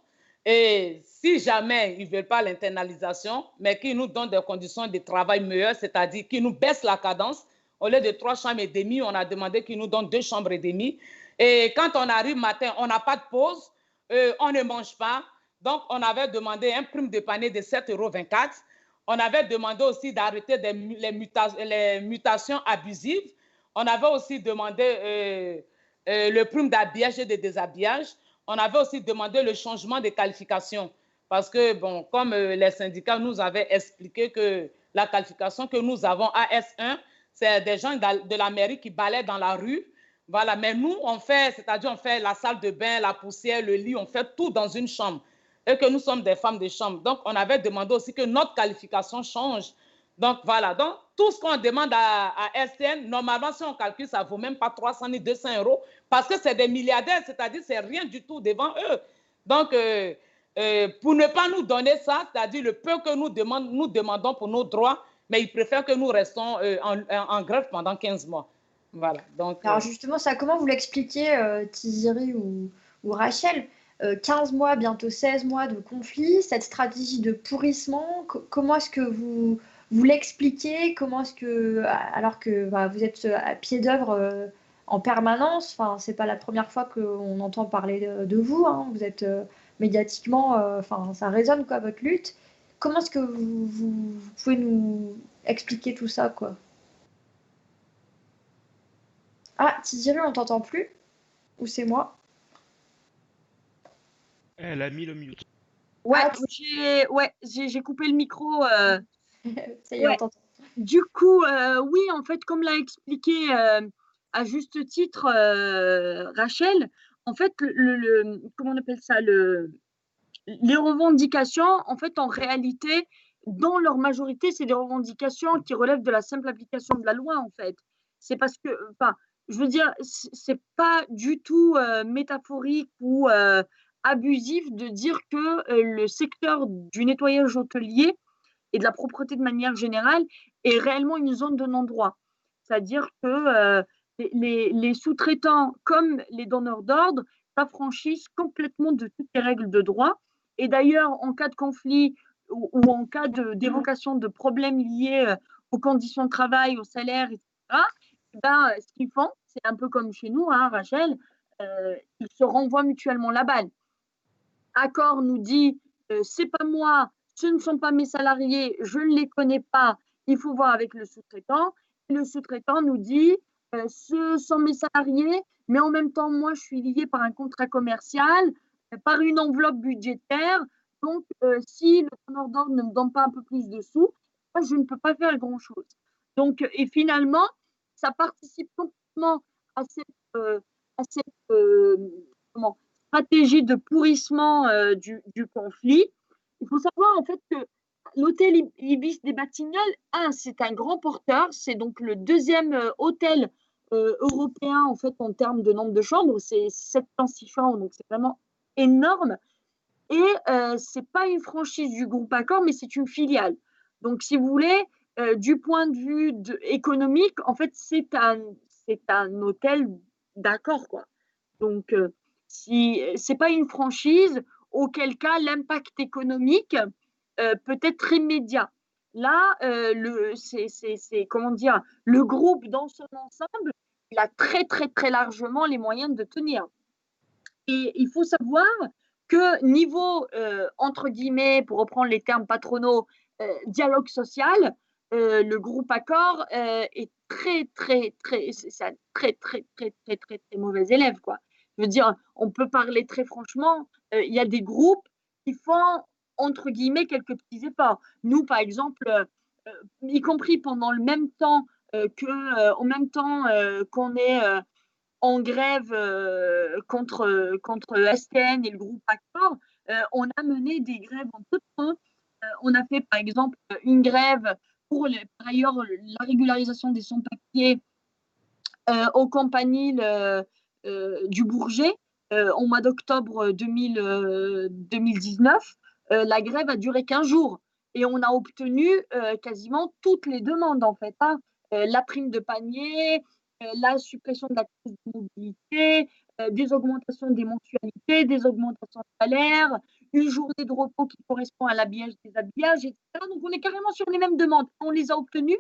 Et si jamais ils ne veulent pas l'internalisation, mais qu'ils nous donnent des conditions de travail meilleures, c'est-à-dire qu'ils nous baissent la cadence, au lieu de trois chambres et demie, on a demandé qu'ils nous donnent deux chambres et demie. Et quand on arrive matin, on n'a pas de pause, euh, on ne mange pas. Donc, on avait demandé un prime de panier de sept euros vingt-quatre. On avait demandé aussi d'arrêter les, muta les mutations abusives. On avait aussi demandé euh, euh, le prime d'habillage et de déshabillage. On avait aussi demandé le changement de qualification. Parce que, bon, comme euh, les syndicats nous avaient expliqué que la qualification que nous avons A S un, c'est des gens de la mairie qui balaient dans la rue. Voilà, mais nous, on fait, c'est-à-dire on fait la salle de bain, la poussière, le lit, on fait tout dans une chambre. Et que nous sommes des femmes de chambre. Donc, on avait demandé aussi que notre qualification change. Donc, voilà. Donc, tout ce qu'on demande à, à S T N, normalement, si on calcule, ça ne vaut même pas trois cents ni deux cents euros parce que c'est des milliardaires, c'est-à-dire c'est rien du tout devant eux. Donc, euh, euh, pour ne pas nous donner ça, c'est-à-dire le peu que nous, demande, nous demandons pour nos droits, mais ils préfèrent que nous restons euh, en, en grève pendant quinze mois. Voilà. Donc, Alors euh, justement, ça, comment vous l'expliquez, euh, Tiziri ou, ou Rachel? Euh, quinze mois, bientôt seize mois de conflit, cette stratégie de pourrissement, co- comment est-ce que vous, vous l'expliquez? Comment est-ce que, alors que bah, vous êtes à pied d'œuvre euh, en permanence, enfin, c'est pas la première fois qu'on entend parler de, de vous, hein, vous êtes euh, médiatiquement, euh, enfin, ça résonne quoi, votre lutte. Comment est-ce que vous, vous, vous pouvez nous expliquer tout ça, quoi? Ah, Tiziri, on t'entend plus? Ou c'est moi? Elle a mis le mute. Ouais, Ah, j'ai ouais, j'ai j'ai coupé le micro. euh, ça y est, on ouais. t'entend. Du coup, euh, oui, en fait, comme l'a expliqué euh, à juste titre euh, Rachel, en fait, le, le- comment on appelle ça, le, les revendications, en fait, en réalité, dans leur majorité, c'est des revendications qui relèvent de la simple application de la loi, en fait. C'est parce que, enfin, je veux dire, c- c'est pas du tout euh, métaphorique ou euh, abusif de dire que euh, le secteur du nettoyage hôtelier et de la propreté de manière générale est réellement une zone de non-droit. C'est-à-dire que euh, les, les- les sous-traitants, comme les donneurs d'ordre, s'affranchissent complètement de toutes les règles de droit. Et d'ailleurs, en cas de conflit ou, ou en cas de- d'évocation de problèmes liés euh, aux conditions de travail, au salaire, et cetera, eh ben, ce qu'ils font, c'est un peu comme chez nous, hein, Rachel, euh, ils se renvoient mutuellement la balle. Accor nous dit euh, c'est pas moi, ce ne sont pas mes salariés, je ne les connais pas, il faut voir avec le sous-traitant. Et le sous-traitant nous dit euh, ce sont mes salariés, mais en même temps, moi, je suis lié par un contrat commercial, euh, par une enveloppe budgétaire. Donc, euh, si le donneur d'ordre ne me donne pas un peu plus de sous, moi, je ne peux pas faire grand-chose. Donc, et finalement, ça participe complètement à cette, euh, à cette euh, comment, stratégie de pourrissement euh, du, du conflit. Il faut savoir en fait que l'hôtel Ibis des Batignolles, un, c'est un grand porteur, c'est donc le deuxième euh, hôtel euh, européen en fait en termes de nombre de chambres, c'est sept cent six chambres, donc c'est vraiment énorme. Et euh, c'est pas une franchise du groupe Accor, mais c'est une filiale. Donc si vous voulez, euh, du point de vue de, économique, en fait c'est un c'est un hôtel d'Accor quoi. Donc euh, si c'est pas une franchise, auquel cas l'impact économique euh, peut être immédiat. Là, euh, le, c'est, c'est, c'est, comment dire, le groupe dans son ensemble, il a très très très largement les moyens de tenir. Et il faut savoir que niveau, euh, entre guillemets, pour reprendre les termes patronaux, euh, dialogue social, euh, le groupe Accor euh, est très, très, très, c'est un très, très, très, très, très, très mauvais élève, quoi. Je veux dire, on peut parler très franchement, euh, il y a des groupes qui font, entre guillemets, quelques petits efforts. Nous, par exemple, euh, y compris pendant le même temps euh, que, euh, en même temps euh, qu'on est euh, en grève euh, contre, contre S T N et le groupe Accor, euh, on a mené des grèves en tout temps. Euh, on a fait par exemple une grève pour les, par ailleurs la régularisation des sans-papiers euh, aux compagnies le, euh, du Bourget euh, au mois d'octobre deux mille dix-neuf. Euh, la grève a duré quinze jours et on a obtenu euh, quasiment toutes les demandes en fait. Hein. Euh, la prime de panier, euh, la suppression de la taxe de mobilité, euh, des augmentations des mensualités, des augmentations de salaire, une journée de repos qui correspond à l'habillage, des habillages, et cetera. Donc on est carrément sur les mêmes demandes. On les a obtenues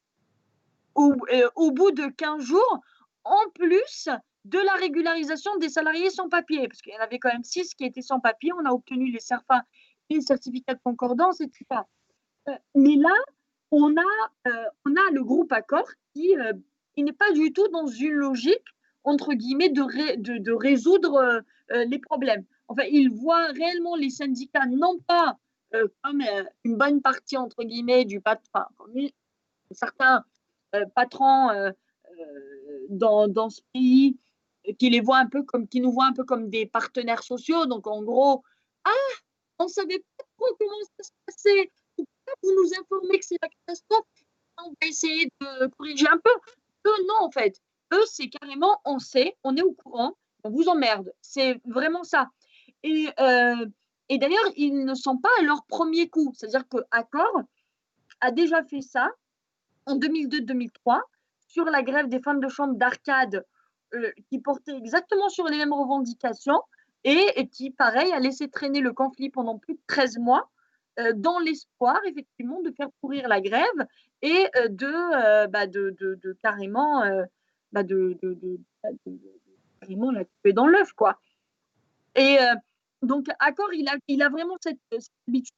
au, euh, au bout de quinze jours, en plus de la régularisation des salariés sans papier, parce qu'il y en avait quand même six qui étaient sans papier. On a obtenu les CERFA, les certificats de concordance, et cetera. Euh, mais là, on a, euh, on a le groupe Accor qui, euh, qui n'est pas du tout dans une logique, entre guillemets, de, ré, de, de résoudre euh, les problèmes. Enfin, il voit réellement les syndicats, non pas euh, comme euh, une bonne partie, entre guillemets, du patron, comme certains euh, patrons euh, euh, dans, dans ce pays qui les voient un peu comme, qui nous voient un peu comme des partenaires sociaux. Donc, en gros, ah, on ne savait pas trop comment ça se passait. Vous nous informez que c'est la catastrophe. On va essayer de corriger un peu. Eux, non, en fait. Eux, c'est carrément, on sait, on est au courant, on vous emmerde. C'est vraiment ça. Et euh, Et d'ailleurs, ils ne sont pas à leur premier coup. C'est-à-dire que Accor a déjà fait ça en deux mille deux deux mille trois sur la grève des femmes de chambre d'Arcade euh, qui portait exactement sur les mêmes revendications et, et qui, pareil, a laissé traîner le conflit pendant plus de treize mois euh, dans l'espoir, effectivement, de faire pourrir la grève et euh, de, euh, bah, de, de, de carrément, euh, bah, de, de, de, de, de, de carrément la couper dans l'œuf, quoi. Et euh, donc, Accor, il a, il a vraiment cette, cette habitude.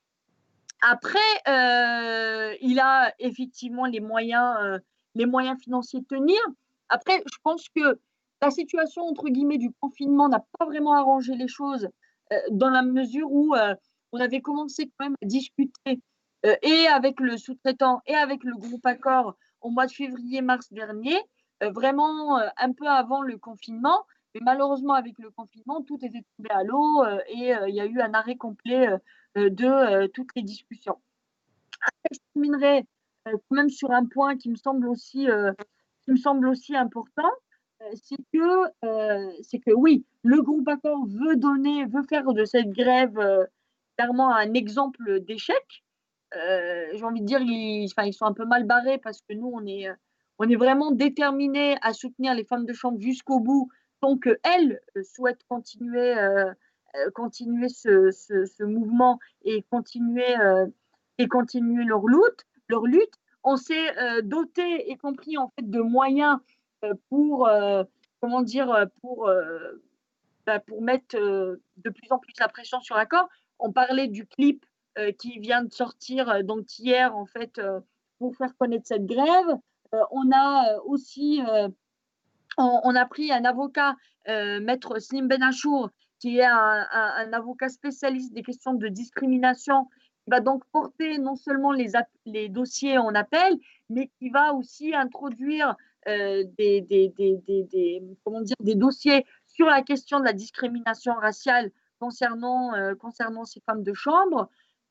Après, euh, il a effectivement les moyens, euh, les moyens financiers de tenir. Après, je pense que la situation, entre guillemets, du confinement n'a pas vraiment arrangé les choses euh, dans la mesure où euh, on avait commencé quand même à discuter euh, et avec le sous-traitant et avec le groupe Accor au mois de février-mars dernier, euh, vraiment euh, un peu avant le confinement. Mais malheureusement, avec le confinement, tout était tombé à l'eau euh, et euh, il y a eu un arrêt complet euh, de euh, toutes les discussions. Après, je terminerai euh, quand même sur un point qui me semble aussi, euh, qui me semble aussi important, euh, c'est que, euh, c'est que oui, le groupe Accor veut donner, veut faire de cette grève euh, clairement un exemple d'échec. Euh, j'ai envie de dire, ils, enfin, ils sont un peu mal barrés parce que nous, on est, on est vraiment déterminés à soutenir les femmes de chambre jusqu'au bout, tant qu'elles souhaitent continuer, euh, continuer ce, ce, ce mouvement et continuer, euh, et continuer leur lutte. Leur lutte. On s'est euh, doté, y compris en fait, de moyens euh, pour, euh, comment dire, pour, euh, bah, pour mettre euh, de plus en plus la pression sur Accor. On parlait du clip euh, qui vient de sortir euh, donc hier en fait euh, pour faire connaître cette grève. Euh, on a euh, aussi euh, on, on a pris un avocat, euh, maître Slim Benachour, qui est un, un, un avocat spécialiste des questions de discrimination, qui va donc porter non seulement les, les dossiers en appel, mais qui va aussi introduire euh, des, des, des, des, des, comment dire, des dossiers sur la question de la discrimination raciale concernant, euh, concernant ces femmes de chambre.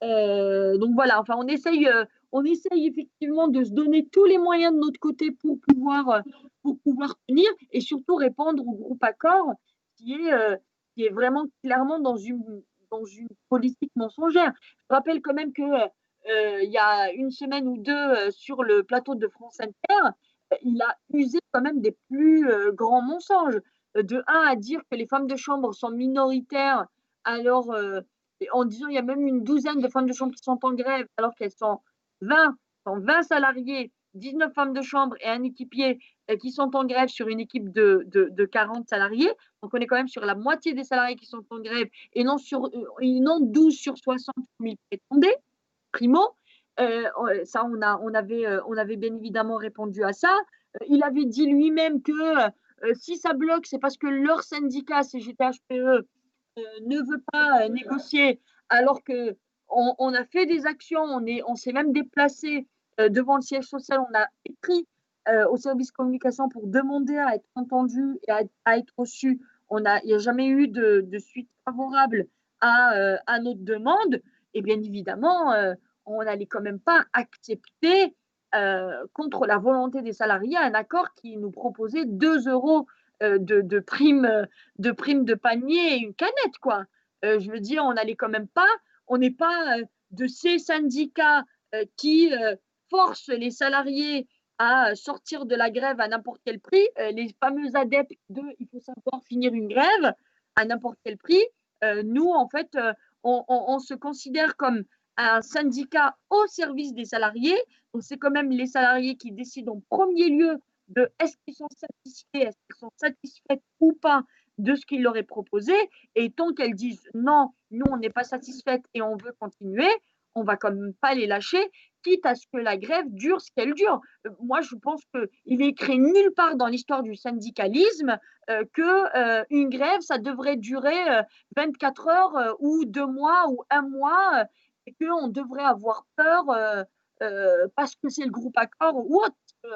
Euh, donc voilà, enfin, on essaye, euh, on essaye effectivement de se donner tous les moyens de notre côté pour pouvoir, euh, pour pouvoir tenir et surtout répondre au groupe Accor qui est, euh, qui est vraiment clairement dans une, dans une politique mensongère. Je rappelle quand même qu'il euh, y a une semaine ou deux euh, sur le plateau de France Inter, euh, il a usé quand même des plus euh, grands mensonges. De un, à dire que les femmes de chambre sont minoritaires, alors euh, en disant qu'il y a même une douzaine de femmes de chambre qui sont en grève, alors qu'elles sont vingt, sont vingt salariés, dix-neuf femmes de chambre et un équipier euh, qui sont en grève sur une équipe de, de, de quarante salariés. Donc, on est quand même sur la moitié des salariés qui sont en grève et non, sur, euh, et non douze sur soixante comme ils prétendaient, primo. Euh, ça, on, a, on, avait, euh, on avait bien évidemment répondu à ça. Euh, il avait dit lui-même que euh, si ça bloque, c'est parce que leur syndicat, C G T H P E, euh, ne veut pas euh, négocier, alors que on, on a fait des actions, on, est, on s'est même déplacé euh, devant le siège social, on a écrit euh, au service communication pour demander à être entendu et à, à être reçu. On a, il n'y a jamais eu de, de suite favorable à, euh, à notre demande. Et bien évidemment, euh, on n'allait quand même pas accepter, euh, contre la volonté des salariés, un accord qui nous proposait deux euros euh, de, de prime de prime de panier et une canette, quoi. Euh, je veux dire, on n'allait quand même pas, on n'est pas euh, de ces syndicats euh, qui euh, forcent les salariés à sortir de la grève à n'importe quel prix, euh, les fameux adeptes de il faut savoir finir une grève à n'importe quel prix. Euh, nous, en fait, euh, on, on, on se considère comme un syndicat au service des salariés. Donc, c'est quand même les salariés qui décident en premier lieu de est-ce qu'ils sont satisfaits, est-ce qu'ils sont satisfaits ou pas de ce qu'il leur est proposé. Et tant qu'elles disent non, nous, on n'est pas satisfaites et on veut continuer, on ne va quand même pas les lâcher, quitte à ce que la grève dure ce qu'elle dure. Euh, moi, je pense qu'il est écrit nulle part dans l'histoire du syndicalisme euh, qu'une euh, grève, ça devrait durer euh, vingt-quatre heures euh, ou deux mois ou un mois, euh, et qu'on devrait avoir peur euh, euh, parce que c'est le groupe Accor ou autre. Euh,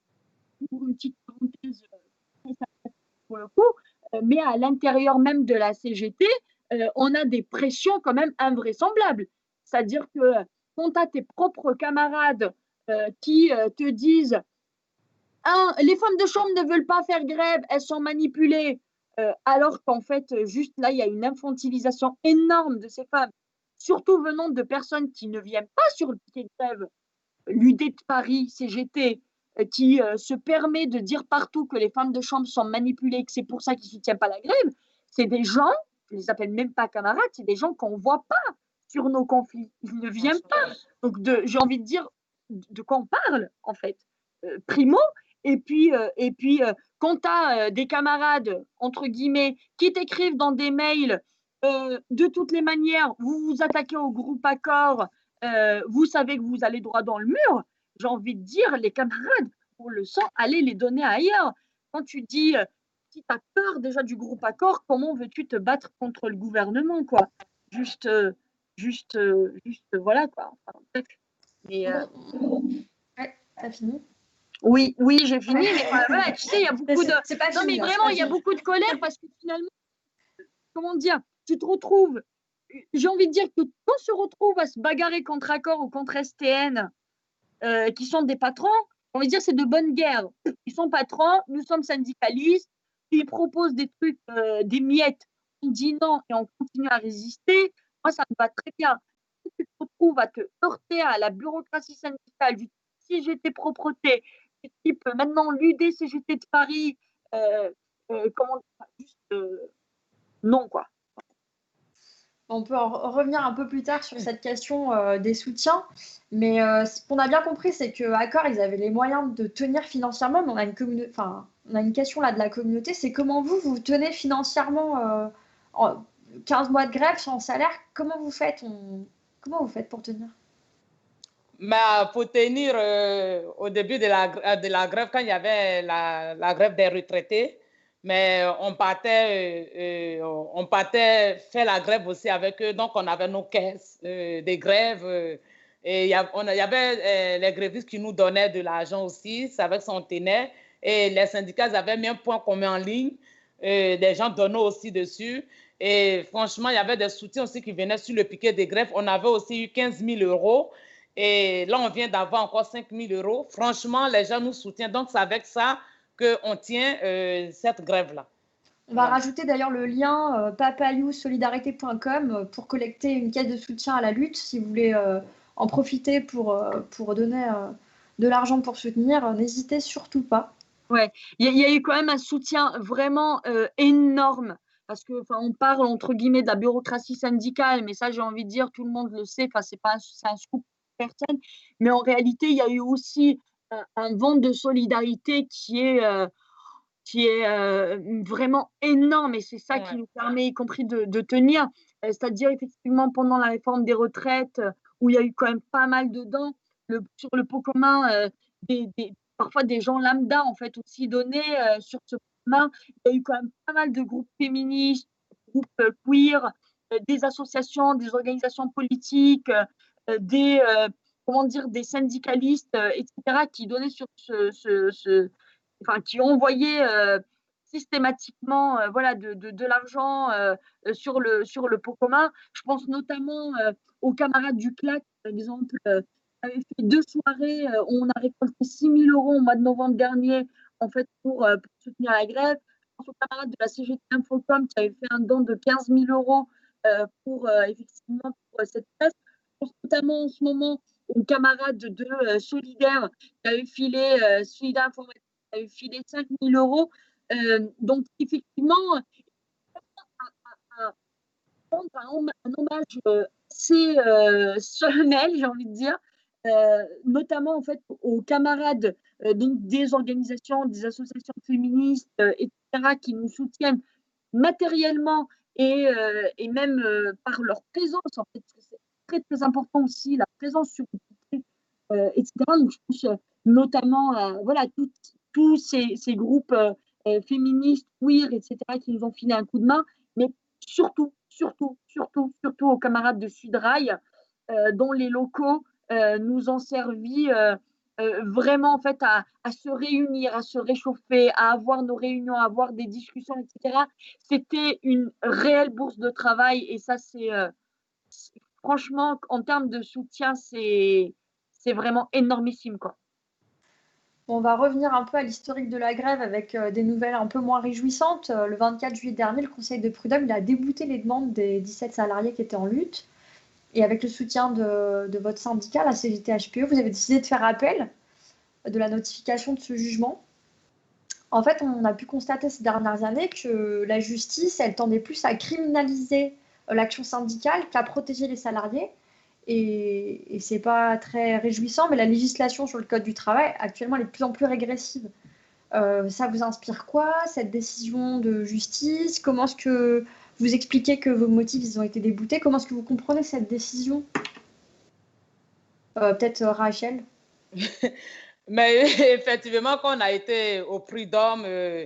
pour une petite parenthèse, euh, pour le coup, euh, mais à l'intérieur même de la C G T, euh, on a des pressions quand même invraisemblables. C'est-à-dire que quand tu as tes propres camarades euh, qui euh, te disent ah, les femmes de chambre ne veulent pas faire grève, elles sont manipulées, euh, alors qu'en fait, euh, juste là, il y a une infantilisation énorme de ces femmes, surtout venant de personnes qui ne viennent pas sur le piquet de grève, l'U D de Paris, C G T, euh, qui euh, se permet de dire partout que les femmes de chambre sont manipulées, que c'est pour ça qu'ils ne soutiennent pas la grève. C'est des gens, je ne les appelle même pas camarades, c'est des gens qu'on ne voit pas sur nos conflits. Ils ne viennent pas. Donc, de, j'ai envie de dire de quoi on parle, en fait. Euh, primo, et puis, euh, et puis euh, quand tu as euh, des camarades, entre guillemets, qui t'écrivent dans des mails, euh, de toutes les manières, vous vous attaquez au groupe Accord, euh, vous savez que vous allez droit dans le mur, j'ai envie de dire, les camarades, on le sent, allez les donner ailleurs. Quand tu dis, euh, si tu as peur déjà du groupe Accord, comment veux-tu te battre contre le gouvernement, quoi? Juste, euh, juste, euh, juste, voilà, quoi. Enfin, bref. Mais, euh, Ouais, t'as fini? Oui, oui, j'ai fini, mais voilà, voilà, tu sais, il y a beaucoup de. C'est pas Non, fini, mais là, c'est vraiment, pas il y a fini. beaucoup de colère parce que finalement, comment dire, tu te retrouves. J'ai envie de dire que quand on se retrouve à se bagarrer contre Accor ou contre S T N, euh, qui sont des patrons, on va dire c'est de bonne guerre. Ils sont patrons, nous sommes syndicalistes, ils proposent des trucs, euh, des miettes, on dit non et on continue à résister. Moi, ça me va très bien. Si tu te retrouves à te heurter à la bureaucratie syndicale du C G T propreté, du type euh, maintenant l'U D C G T de Paris, euh, euh, comment dire, juste euh, non, quoi. On peut en re- revenir un peu plus tard sur cette question euh, des soutiens, mais euh, ce qu'on a bien compris, c'est que Accor, ils avaient les moyens de tenir financièrement, mais on a une, commune- enfin, on a une question là de la communauté, c'est comment vous, vous tenez financièrement euh, en quinze mois de grève sans salaire, comment vous faites on- Comment vous faites pour tenir? Mais pour tenir euh, au début de la, de la grève, quand il y avait la, la grève des retraités, mais on partait, euh, euh, on partait faire la grève aussi avec eux. Donc, on avait nos caisses euh, des grèves. Euh, et il y, a, on, il y avait euh, les grévistes qui nous donnaient de l'argent aussi. C'est avec ça qu'on tenait. Et les syndicats avaient mis un point commun en ligne. Euh, des gens donnaient aussi dessus. Et franchement, il y avait des soutiens aussi qui venaient sur le piquet des grèves. On avait aussi eu quinze mille euros. Et là, on vient d'avoir encore cinq mille euros. Franchement, les gens nous soutiennent. Donc, c'est avec ça qu'on tient euh, cette grève-là. On va rajouter d'ailleurs le lien euh, papayou solidarité point com pour collecter une caisse de soutien à la lutte. Si vous voulez euh, en profiter pour, euh, pour donner euh, de l'argent pour soutenir, euh, n'hésitez surtout pas. Ouais, il y, y, a eu quand même un soutien vraiment euh, énorme parce que, enfin, on parle entre guillemets de la bureaucratie syndicale, mais ça, j'ai envie de dire, tout le monde le sait. Enfin, c'est pas, un, c'est un scoop pour personne, mais en réalité, il y a eu aussi un, un vent de solidarité qui est euh, qui est euh, vraiment énorme et c'est ça ouais. qui nous permet, y compris, de, de tenir. Euh, c'est-à-dire, effectivement, pendant la réforme des retraites, euh, où il y a eu quand même pas mal dedans, le, sur le pot commun, euh, des, des, parfois des gens lambda, en fait, aussi donnés euh, sur ce pot commun. Il y a eu quand même pas mal de groupes féministes, groupes euh, queer, euh, des associations, des organisations politiques, euh, des, euh, comment dire, des syndicalistes, euh, et cetera, qui donnaient sur ce... ce, ce Enfin, qui ont envoyé euh, systématiquement euh, voilà, de, de, de l'argent euh, sur, le, sur le pot commun. Je pense notamment euh, aux camarades du C L A C, par exemple, euh, avaient fait deux soirées euh, où on a récolté six mille euros au mois de novembre dernier en fait, pour, euh, pour soutenir la grève. Je pense aux camarades de la C G T Infocom qui avaient fait un don de quinze mille euros euh, pour, euh, effectivement, pour euh, cette grève. Je pense notamment en ce moment aux camarades de, de euh, Solidaire qui avaient filé euh, Solidaire Informatique a eu filé cinq mille euros. Euh, donc, effectivement, un, un, un, un hommage assez euh, solennel, j'ai envie de dire, euh, notamment en fait aux camarades euh, donc des organisations, des associations féministes, euh, et cetera, qui nous soutiennent matériellement et, euh, et même euh, par leur présence, en fait, parce que c'est très, très important aussi, la présence sur le côté, euh, et cetera. Donc, je pense notamment à voilà, toutes tous ces, ces groupes euh, féministes, queer, et cetera, qui nous ont filé un coup de main, mais surtout, surtout, surtout, surtout aux camarades de Sudrail, euh, dont les locaux euh, nous ont servi euh, euh, vraiment en fait à, à se réunir, à se réchauffer, à avoir nos réunions, à avoir des discussions, et cetera. C'était une réelle bourse de travail et ça, c'est, euh, c'est franchement, en termes de soutien, c'est, c'est vraiment énormissime, quoi. On va revenir un peu à l'historique de la grève avec euh, des nouvelles un peu moins réjouissantes. Euh, Le vingt-quatre juillet dernier, le Conseil de prud'homme il a débouté les demandes des dix-sept salariés qui étaient en lutte. Et avec le soutien de, de votre syndicat, la C G T H P E, vous avez décidé de faire appel de la notification de ce jugement. En fait, on a pu constater ces dernières années que la justice, elle tendait plus à criminaliser euh, l'action syndicale qu'à protéger les salariés. Et, et ce n'est pas très réjouissant, mais la législation sur le Code du travail, actuellement, elle est de plus en plus régressive. Euh, ça vous inspire quoi, cette décision de justice? Comment est-ce que vous expliquez que vos motifs ils ont été déboutés? Comment est-ce que vous comprenez cette décision? euh, Peut-être euh, Rachel. Mais effectivement, quand on a été au prud'homme, euh,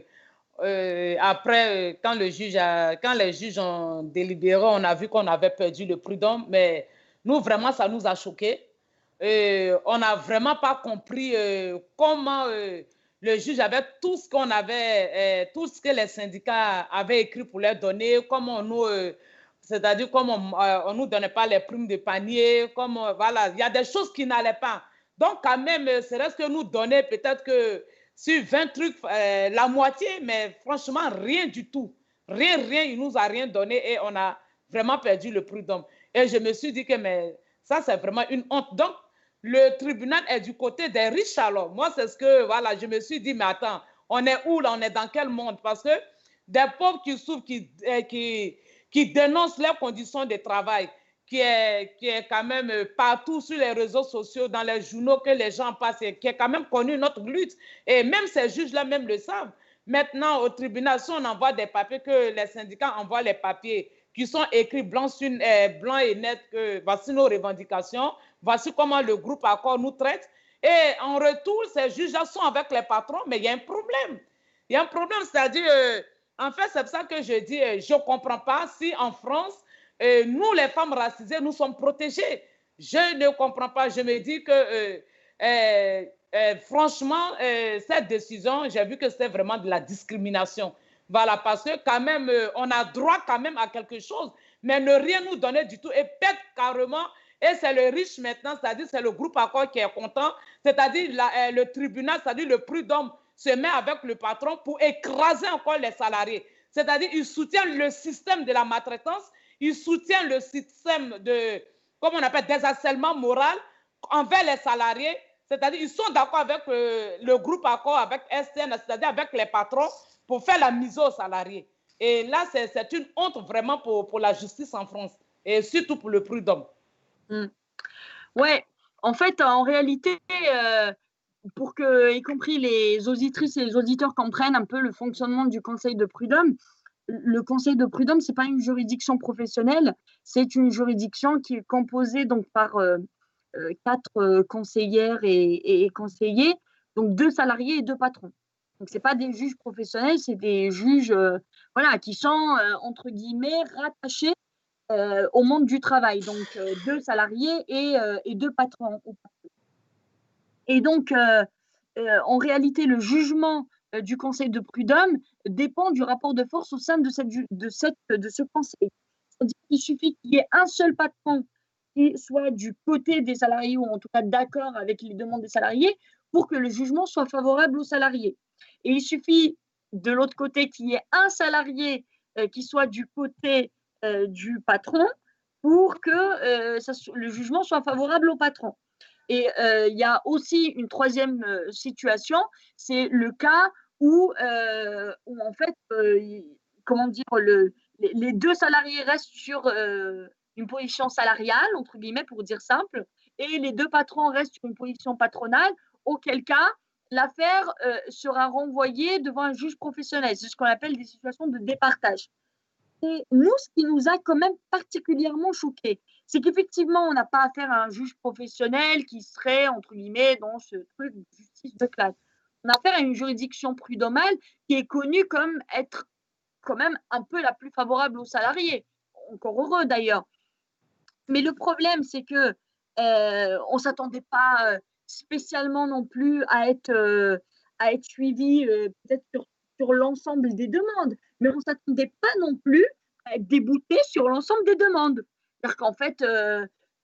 euh, après, euh, quand, le juge a, quand les juges ont délibéré, on a vu qu'on avait perdu le prud'homme, mais nous, vraiment, ça nous a choqués. Euh, on n'a vraiment pas compris euh, comment euh, le juge avait tout ce qu'on avait, euh, tout ce que les syndicats avaient écrit pour leur donner, comment nous, euh, c'est-à-dire comment on ne nous donnait pas les primes de panier, comment, voilà, il y a des choses qui n'allaient pas. Donc, quand même, c'est reste que nous donner peut-être que sur vingt trucs, euh, la moitié, mais franchement, rien du tout. Rien, rien, il ne nous a rien donné et on a vraiment perdu le prud'homme. Et je me suis dit que mais, ça, c'est vraiment une honte. Donc, le tribunal est du côté des riches alors. Moi, c'est ce que, voilà, je me suis dit, mais attends, on est où là? On est dans quel monde? Parce que des pauvres qui souffrent, qui, qui, qui dénoncent leurs conditions de travail, qui est, qui est quand même partout sur les réseaux sociaux, dans les journaux que les gens passent, qui est quand même connu notre lutte. Et même ces juges-là même le savent. Maintenant, au tribunal, si on envoie des papiers, que les syndicats envoient les papiers qui sont écrits blanc, sur, euh, blanc et net, que voici nos revendications, voici comment le groupe Accord nous traite. Et en retour, ces juges-là sont avec les patrons, mais il y a un problème. Il y a un problème, c'est-à-dire, euh, en fait, c'est pour ça que je dis, euh, je ne comprends pas si en France, euh, nous, les femmes racisées, nous sommes protégées. Je ne comprends pas. Je me dis que, euh, euh, euh, franchement, euh, cette décision, j'ai vu que c'était vraiment de la discrimination. Voilà, parce que quand même, euh, on a droit quand même à quelque chose, mais ne rien nous donner du tout et pète carrément. Et c'est le riche maintenant, c'est-à-dire c'est le groupe Accord qui est content, c'est-à-dire euh, le tribunal, c'est-à-dire le prud'homme se met avec le patron pour écraser encore les salariés. C'est-à-dire il soutient le système de la maltraitance, il soutient le système de, comment on appelle, désharcèlement moral envers les salariés. C'est-à-dire ils sont d'accord avec euh, le groupe Accord, avec S T N, c'est-à-dire avec les patrons, pour faire la mise aux salariés. Et là, c'est une honte vraiment pour, pour la justice en France, et surtout pour le prud'homme. Mmh. Ouais, en fait, en réalité, euh, pour que, y compris les auditrices et les auditeurs comprennent un peu le fonctionnement du Conseil de prud'homme, le Conseil de prud'homme, ce n'est pas une juridiction professionnelle, c'est une juridiction qui est composée donc par euh, euh, quatre euh, conseillères et, et conseillers, donc deux salariés et deux patrons. Donc, ce n'est pas des juges professionnels, c'est des juges euh, voilà, qui sont, euh, entre guillemets, rattachés euh, au monde du travail. Donc, euh, deux salariés et, euh, et deux patrons. Et donc, euh, euh, en réalité, le jugement euh, du Conseil de prud'homme dépend du rapport de force au sein de, cette, de, cette, de ce conseil. C'est-à-dire qu'il suffit qu'il y ait un seul patron qui soit du côté des salariés ou en tout cas d'accord avec les demandes des salariés pour que le jugement soit favorable aux salariés. Et il suffit de l'autre côté qu'il y ait un salarié euh, qui soit du côté euh, du patron pour que euh, ça, le jugement soit favorable au patron. Et il euh, y a aussi une troisième euh, situation, c'est le cas où, euh, où en fait, euh, comment dire, le, les, les deux salariés restent sur euh, une position salariale, entre guillemets, pour dire simple, et les deux patrons restent sur une position patronale, auquel cas, l'affaire euh, sera renvoyée devant un juge professionnel. C'est ce qu'on appelle des situations de départage. Et nous, ce qui nous a quand même particulièrement choqués, c'est qu'effectivement, on n'a pas affaire à un juge professionnel qui serait, entre guillemets, dans ce truc de justice de classe. On a affaire à une juridiction prud'homale qui est connue comme être quand même un peu la plus favorable aux salariés. Encore heureux d'ailleurs. Mais le problème, c'est que euh, on ne s'attendait pas spécialement non plus à être, euh, à être suivi euh, peut-être sur, sur l'ensemble des demandes, mais on ne s'attendait pas non plus à être débouté sur l'ensemble des demandes. C'est-à-dire qu'en fait, euh,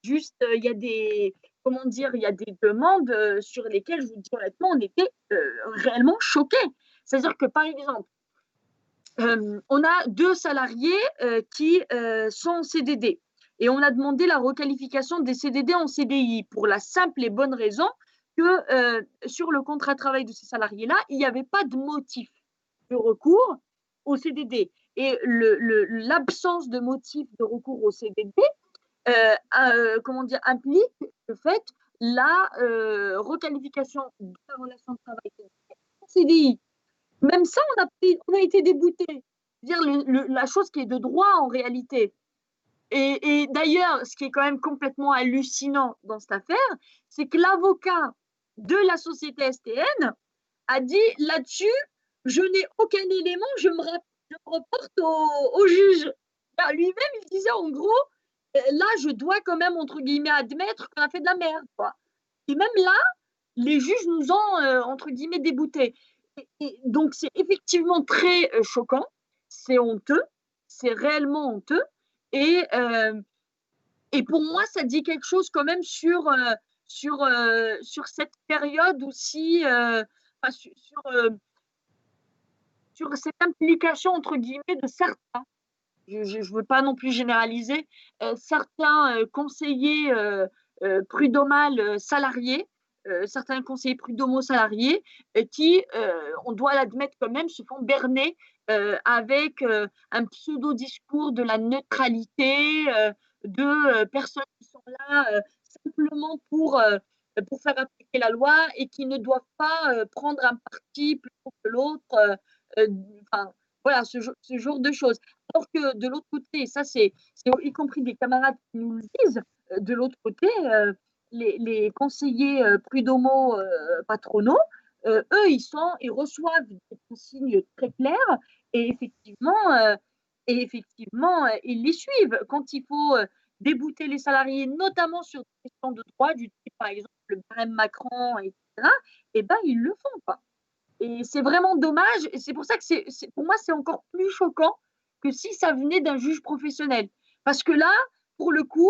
juste, euh, il y a des, comment dire, il y a des demandes euh, sur lesquelles, je vous dis honnêtement, on était euh, réellement choqués. C'est-à-dire que, par exemple, euh, on a deux salariés euh, qui euh, sont en C D D et on a demandé la requalification des C D D en C D I pour la simple et bonne raison que euh, sur le contrat de travail de ces salariés-là, il n'y avait pas de motif de recours au C D D. Et le, le, l'absence de motif de recours au C D D euh, euh, comment dire, implique le fait la euh, requalification de la relation de travail en C D I. Même ça, on a, on a été déboutés. C'est-à-dire le, le, la chose qui est de droit en réalité. Et, et d'ailleurs, ce qui est quand même complètement hallucinant dans cette affaire, c'est que l'avocat de la société S T N a dit là-dessus, je n'ai aucun élément, je me, je me reporte au, au juge. Alors, lui-même, il disait en gros, là, je dois quand même, entre guillemets, admettre qu'on a fait de la merde, quoi. Et même là, les juges nous ont, euh, entre guillemets, déboutés. Et, et donc, c'est effectivement très euh, choquant, c'est honteux, c'est réellement honteux. Et, euh, et pour moi, ça dit quelque chose quand même sur, euh, sur, euh, sur cette période aussi, euh, enfin, sur, sur, euh, sur cette implication, entre guillemets, de certains, je ne veux pas non plus généraliser, euh, certains euh, conseillers euh, euh, prud'homales euh, salariés, euh, certains conseillers prud'homaux salariés euh, qui, euh, on doit l'admettre quand même, se font berner euh, avec euh, un pseudo-discours de la neutralité, euh, de euh, personnes qui sont là euh, simplement pour, euh, pour faire appliquer la loi et qui ne doivent pas euh, prendre un parti plutôt que l'autre. Euh, euh, enfin, voilà, ce, ce genre de choses. Alors que de l'autre côté, ça c'est y compris des camarades qui nous le disent, de l'autre côté, euh, les, les conseillers euh, prud'homaux euh, patronaux, euh, eux, ils, sont, ils reçoivent des consignes très claires et effectivement, euh, et effectivement euh, ils les suivent. Quand il faut euh, débouter les salariés, notamment sur des questions de droit, du type par exemple le barème Macron, et cetera, eh ben, ils le font pas. Et c'est vraiment dommage. Et c'est pour ça que c'est, c'est, pour moi, c'est encore plus choquant que si ça venait d'un juge professionnel. Parce que là, pour le coup,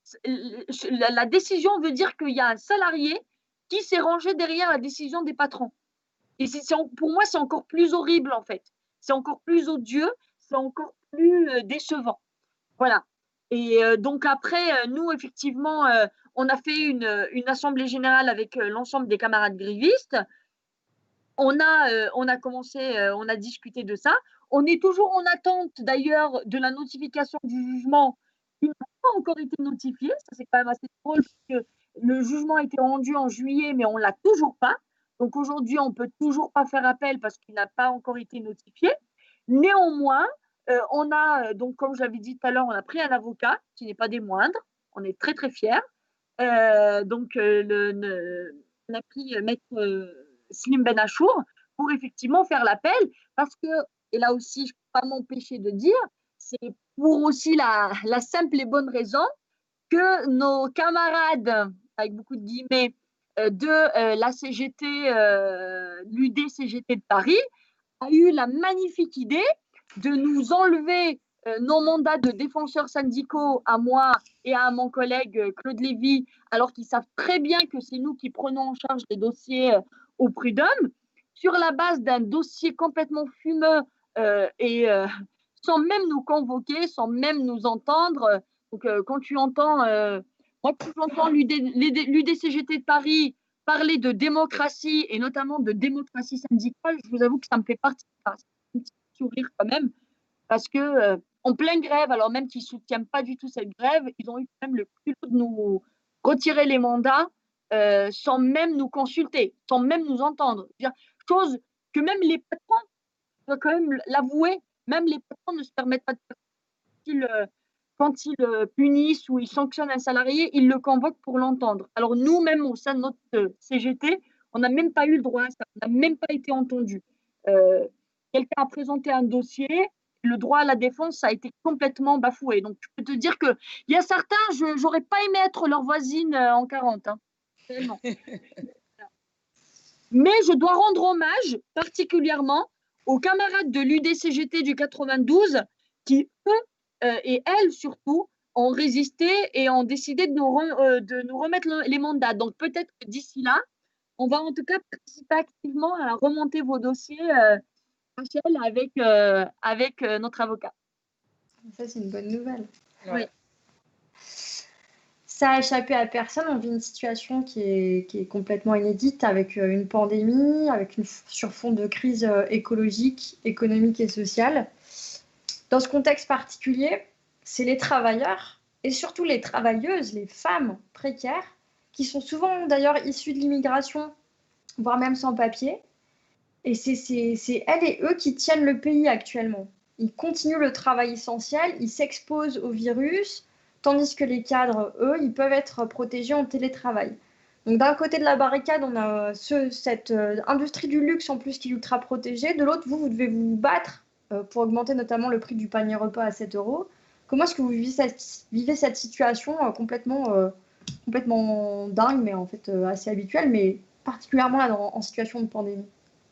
la, la décision veut dire qu'il y a un salarié qui s'est rangé derrière la décision des patrons. Et c'est, c'est, pour moi, c'est encore plus horrible, en fait. C'est encore plus odieux, c'est encore plus euh, décevant. Voilà. Et euh, donc après, euh, nous, effectivement, euh, on a fait une, une assemblée générale avec euh, l'ensemble des camarades grévistes. On a, euh, on a commencé, euh, on a discuté de ça. On est toujours en attente d'ailleurs de la notification du jugement qui n'a pas encore été notifié. Ça, c'est quand même assez drôle parce que le jugement a été rendu en juillet, mais on ne l'a toujours pas. Donc aujourd'hui, on ne peut toujours pas faire appel parce qu'il n'a pas encore été notifié. Néanmoins, euh, on a, donc comme je l'avais dit tout à l'heure, on a pris un avocat qui n'est pas des moindres. On est très, très fiers. Euh, donc, euh, le, le, on a pris Maître euh, Slim Ben Achour pour effectivement faire l'appel parce que, et là aussi, je ne peux pas m'empêcher de dire, c'est pour aussi la, la simple et bonne raison que nos camarades, avec beaucoup de guillemets, euh, de euh, la C G T, euh, l'U D C G T de Paris, a eu la magnifique idée de nous enlever euh, nos mandats de défenseurs syndicaux à moi et à mon collègue euh, Claude Lévy, alors qu'ils savent très bien que c'est nous qui prenons en charge les dossiers euh, au prud'homme, sur la base d'un dossier complètement fumeux euh, et euh, sans même nous convoquer, sans même nous entendre. Donc, euh, quand tu entends, euh, moi, quand j'entends l'U D C G T de Paris parler de démocratie et notamment de démocratie syndicale, je vous avoue que ça me fait partie, enfin, un petit sourire quand même, parce que euh, en pleine grève, alors même qu'ils ne soutiennent pas du tout cette grève, ils ont eu quand même le culot de nous retirer les mandats euh, sans même nous consulter, sans même nous entendre. Dire, chose que même les patrons, je dois quand même l'avouer, même les patrons ne se permettent pas de faire. Quand ils, euh, quand ils euh, punissent ou ils sanctionnent un salarié, ils le convoquent pour l'entendre. Alors nous, même au sein de notre euh, C G T, on n'a même pas eu le droit à ça, on n'a même pas été entendu. Euh, quelqu'un a présenté un dossier, le droit à la défense a été complètement bafoué. Donc, je peux te dire qu'il y a certains, je n'aurais pas aimé être leur voisine euh, en quarante. Hein. Vraiment. Mais je dois rendre hommage particulièrement aux camarades de l'U D C G T du quatre-vingt-douze qui, eux, euh, et elles surtout, ont résisté et ont décidé de nous, re- euh, de nous remettre le- les mandats. Donc peut-être que d'ici là, on va en tout cas participer activement à remonter vos dossiers, euh, Rachel, avec, euh, avec euh, notre avocat. Ça, c'est une bonne nouvelle. Oui. Ça a échappé à personne. On vit une situation qui est, qui est complètement inédite avec euh, une pandémie, avec une f- sur fond de crise euh, écologique, économique et sociale. Dans ce contexte particulier, c'est les travailleurs et surtout les travailleuses, les femmes précaires, qui sont souvent d'ailleurs issues de l'immigration, voire même sans papier. Et c'est c'est- c'est elles et eux qui tiennent le pays actuellement. Ils continuent le travail essentiel, ils s'exposent au virus, tandis que les cadres, eux, ils peuvent être protégés en télétravail. Donc d'un côté de la barricade, on a euh, ce- cette euh, industrie du luxe en plus qui est ultra protégée. De l'autre, vous, vous devez vous battre euh, pour augmenter notamment le prix du panier repas à sept euros. Comment est-ce que vous vivez cette, vivez cette situation euh, complètement, euh, complètement dingue, mais en fait euh, assez habituelle, mais particulièrement là, dans- en situation de pandémie?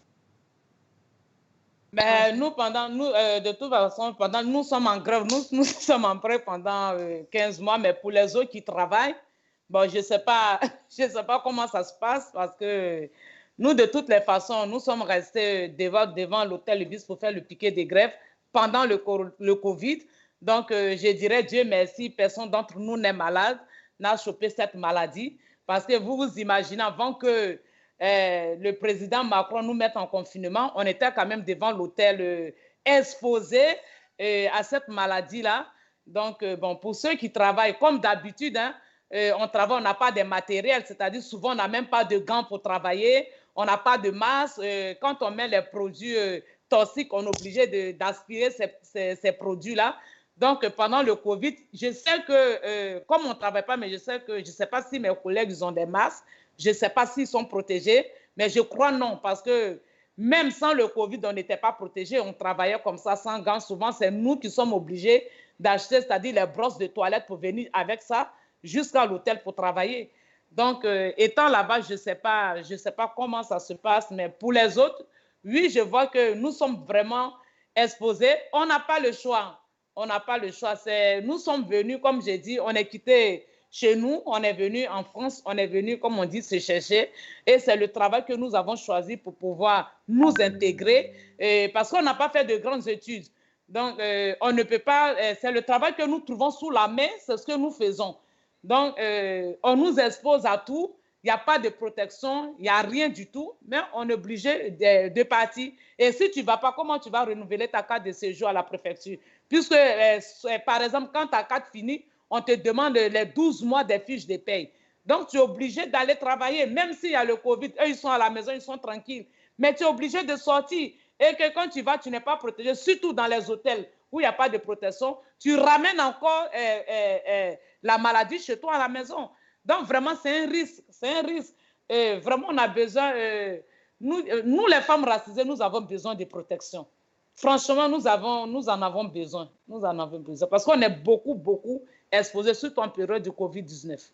Mais nous, pendant, nous euh, de toute façon, pendant, nous sommes en grève, nous, nous sommes en prêt pendant euh, quinze mois, mais pour les autres qui travaillent, bon, je ne sais pas, je sais pas comment ça se passe parce que nous, de toutes les façons, nous sommes restés devant, devant l'hôtel Ibis pour faire le piquet des grèves pendant le, le Covid. Donc, euh, je dirais Dieu merci, personne d'entre nous n'est malade, n'a chopé cette maladie parce que vous vous imaginez avant que Euh, le président Macron nous mette en confinement, on était quand même devant l'hôtel euh, exposé euh, à cette maladie-là. Donc, euh, bon, pour ceux qui travaillent, comme d'habitude, hein, euh, on travaille, on n'a pas de matériel, c'est-à-dire souvent on n'a même pas de gants pour travailler, on n'a pas de masque. Euh, quand on met les produits euh, toxiques, on est obligé d'aspirer ces, ces, ces produits-là. Donc, pendant le Covid, je sais que, euh, comme on ne travaille pas, mais je sais que, je ne sais pas si mes collègues ils ont des masques, je ne sais pas s'ils sont protégés, mais je crois non, parce que même sans le Covid, on n'était pas protégés, on travaillait comme ça sans gants. Souvent, c'est nous qui sommes obligés d'acheter, c'est-à-dire les brosses de toilette pour venir avec ça jusqu'à l'hôtel pour travailler. Donc, euh, étant là-bas, je ne sais pas, je sais pas comment ça se passe, mais pour les autres, oui, je vois que nous sommes vraiment exposés. On n'a pas le choix. On n'a pas le choix. Nous sommes venus, comme j'ai dit, on est quitté chez nous, on est venu en France, on est venu, comme on dit, se chercher. Et c'est le travail que nous avons choisi pour pouvoir nous intégrer, et parce qu'on n'a pas fait de grandes études. Donc, euh, on ne peut pas, euh, c'est le travail que nous trouvons sous la main, c'est ce que nous faisons. Donc, euh, on nous expose à tout, il n'y a pas de protection, il n'y a rien du tout, mais on est obligé de, de partir. Et si tu ne vas pas, comment tu vas renouveler ta carte de séjour à la préfecture? Puisque, euh, par exemple, quand ta carte finit, on te demande les douze mois des fiches de paye. Donc, tu es obligé d'aller travailler, même s'il y a le Covid. Eux, ils sont à la maison, ils sont tranquilles. Mais tu es obligé de sortir. Et que quand tu vas, tu n'es pas protégé, surtout dans les hôtels où il n'y a pas de protection. Tu ramènes encore euh, euh, euh, la maladie chez toi à la maison. Donc, vraiment, c'est un risque. C'est un risque. Et vraiment, on a besoin... Euh, nous, euh, nous, les femmes racisées, nous avons besoin de protection. Franchement, nous, avons, nous en avons besoin. Nous en avons besoin. Parce qu'on est beaucoup, beaucoup exposés, surtout en période de Covid dix-neuf.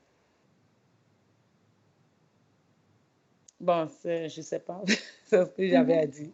Bon, je ne sais pas. C'est ce que j'avais mm-hmm. à dire.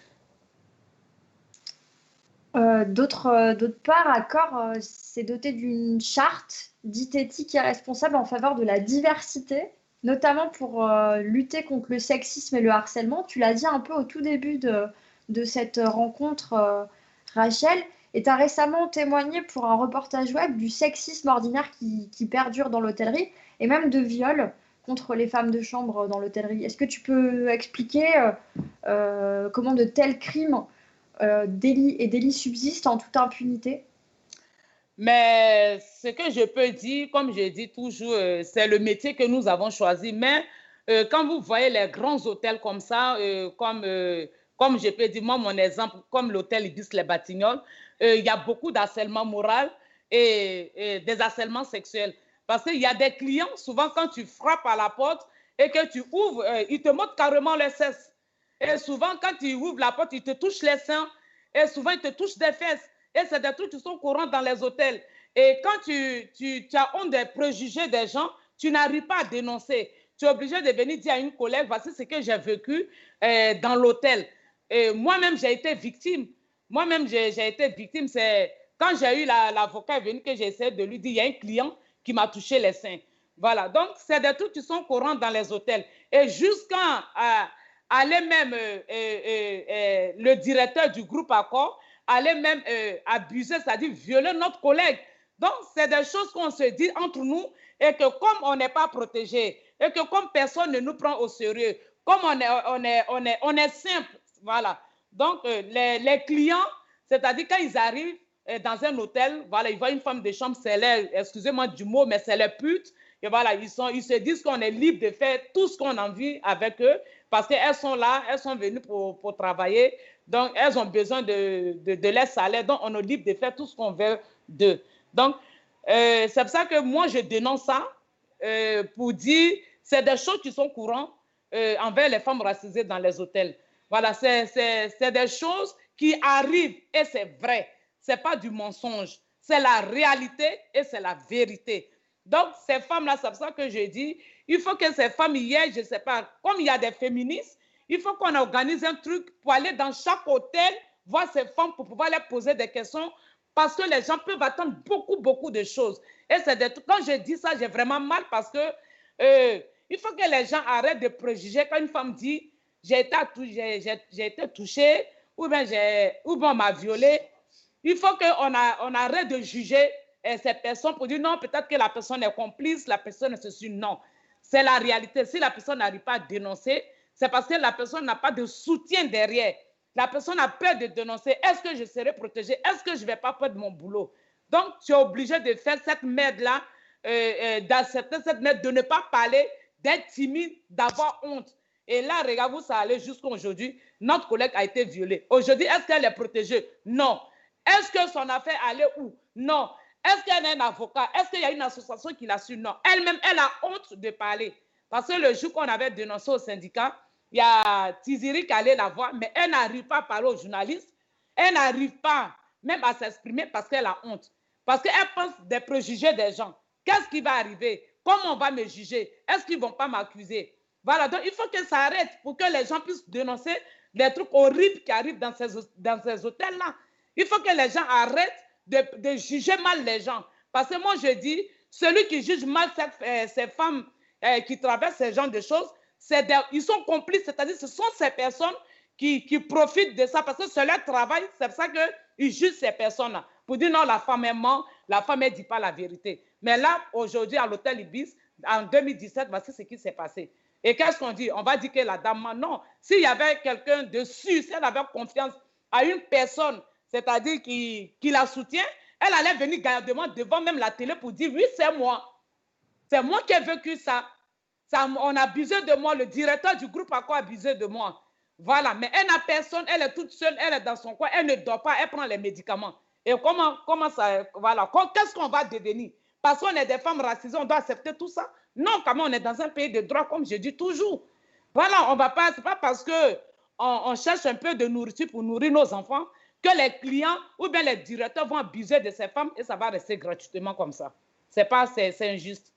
Euh, D'autre euh, part, Accor euh, s'est doté d'une charte dite éthique et responsable en faveur de la diversité, notamment pour euh, lutter contre le sexisme et le harcèlement. Tu l'as dit un peu au tout début de, de cette rencontre, euh, Rachel, et tu as récemment témoigné pour un reportage web du sexisme ordinaire qui, qui perdure dans l'hôtellerie et même de viols contre les femmes de chambre dans l'hôtellerie. Est-ce que tu peux expliquer euh, euh, comment de tels crimes euh, délits et délits subsistent en toute impunité? Mais ce que je peux dire, comme je dis toujours, euh, c'est le métier que nous avons choisi. Mais euh, quand vous voyez les grands hôtels comme ça, euh, comme, euh, comme je peux dire, moi, mon exemple, comme l'hôtel Ibis Les Batignolles, euh, il y a beaucoup d'harcèlement moral et, et des harcèlements sexuels. Parce qu'il y a des clients, souvent quand tu frappes à la porte et que tu ouvres, euh, ils te montrent carrément les fesses. Et souvent, quand tu ouvres la porte, ils te touchent les seins et souvent, ils te touchent des fesses. Et c'est des trucs qui sont courants dans les hôtels. Et quand tu, tu, tu as honte des préjugés des gens, tu n'arrives pas à dénoncer. Tu es obligé de venir dire à une collègue, voici ce que j'ai vécu euh, dans l'hôtel. Et moi-même, j'ai été victime. Moi-même, j'ai été victime. C'est quand j'ai eu l'avocat la, venu, que j'ai essayé de lui dire, il y a un client qui m'a touché les seins. Voilà, donc c'est des trucs qui sont courants dans les hôtels. Et jusqu'à euh, aller même, euh, euh, euh, le directeur du groupe Accor, aller même euh, abuser, c'est-à-dire violer notre collègue. Donc, c'est des choses qu'on se dit entre nous et que comme on n'est pas protégé et que comme personne ne nous prend au sérieux, comme on est, on est, on est, on est simple, voilà. Donc, euh, les, les clients, c'est-à-dire quand ils arrivent euh, dans un hôtel, voilà, ils voient une femme de chambre, c'est les, excusez-moi du mot, mais c'est les putes. Et voilà, ils, sont, ils se disent qu'on est libre de faire tout ce qu'on a envie avec eux parce qu'elles sont là, elles sont venues pour, pour travailler. Donc, elles ont besoin de, de, de leur salaire. Donc, on est libre de faire tout ce qu'on veut d'eux. Donc, euh, c'est pour ça que moi, je dénonce ça euh, pour dire c'est des choses qui sont courantes euh, envers les femmes racisées dans les hôtels. Voilà, c'est des choses qui arrivent et c'est vrai. Ce n'est pas du mensonge. C'est la réalité et c'est la vérité. Donc, ces femmes-là, c'est pour ça que je dis, il faut que ces femmes y aient, je ne sais pas, comme il y a des féministes, il faut qu'on organise un truc pour aller dans chaque hôtel, voir ces femmes pour pouvoir leur poser des questions parce que les gens peuvent attendre beaucoup, beaucoup de choses. Et c'est des trucs, quand je dis ça, j'ai vraiment mal parce que euh, il faut que les gens arrêtent de préjuger quand une femme dit j'ai été, j'ai été touchée ou bien, ou bien on m'a violée. Il faut qu'on on arrête de juger euh, ces personnes pour dire non, peut-être que la personne est complice, la personne est ceci. Non, c'est la réalité. Si la personne n'arrive pas à dénoncer, c'est parce que la personne n'a pas de soutien derrière. La personne a peur de dénoncer. Est-ce que je serai protégée? Est-ce que je ne vais pas perdre mon boulot? Donc, tu es obligé de faire cette merde-là, euh, euh, d'accepter cette merde, de ne pas parler, d'être timide, d'avoir honte. Et là, regarde-vous, ça allait jusqu'à aujourd'hui. Notre collègue a été violée. Aujourd'hui, est-ce qu'elle est protégée? Non. Est-ce que son affaire allait où? Non. Est-ce qu'elle a un avocat? Est-ce qu'il y a une association qui l'a su? Non. Elle-même, elle a honte de parler. Parce que le jour qu'on avait dénoncé au syndicat, il y a Tiziri qui allait la voir, mais elle n'arrive pas à parler aux journalistes. Elle n'arrive pas même à s'exprimer parce qu'elle a honte. Parce qu'elle pense des préjugés des gens. Qu'est-ce qui va arriver? Comment on va me juger? Est-ce qu'ils ne vont pas m'accuser? Voilà, donc il faut que ça arrête pour que les gens puissent dénoncer les trucs horribles qui arrivent dans ces, dans ces hôtels-là. Il faut que les gens arrêtent de, de juger mal les gens. Parce que moi, je dis, celui qui juge mal cette, euh, ces femmes euh, qui traversent ce genre de choses, des, ils sont complices, c'est-à-dire ce sont ces personnes qui, qui profitent de ça parce que c'est leur travail, c'est pour ça qu'ils jugent ces personnes-là. Pour dire non, la femme est ment, la femme ne dit pas la vérité. Mais là, aujourd'hui, à l'hôtel Ibis, en deux mille dix-sept, voici ce qui s'est passé. Et qu'est-ce qu'on dit? On va dire que la dame, non. S'il y avait quelqu'un dessus, si elle avait confiance à une personne, c'est-à-dire qui, qui la soutient, elle allait venir gardement devant même la télé pour dire, oui, c'est moi. C'est moi qui ai vécu ça. ça. On a abusé de moi. Le directeur du groupe Accor a abusé de moi. Voilà. Mais elle n'a personne. Elle est toute seule. Elle est dans son coin. Elle ne dort pas. Elle prend les médicaments. Et comment, comment ça... Voilà. Qu'est-ce qu'on va devenir? Parce qu'on est des femmes racisées, on doit accepter tout ça? Non, quand même, on est dans un pays de droit, comme je dis toujours. Voilà, on va pas... C'est pas parce qu'on on cherche un peu de nourriture pour nourrir nos enfants que les clients ou bien les directeurs vont abuser de ces femmes et ça va rester gratuitement comme ça. C'est pas... C'est injuste.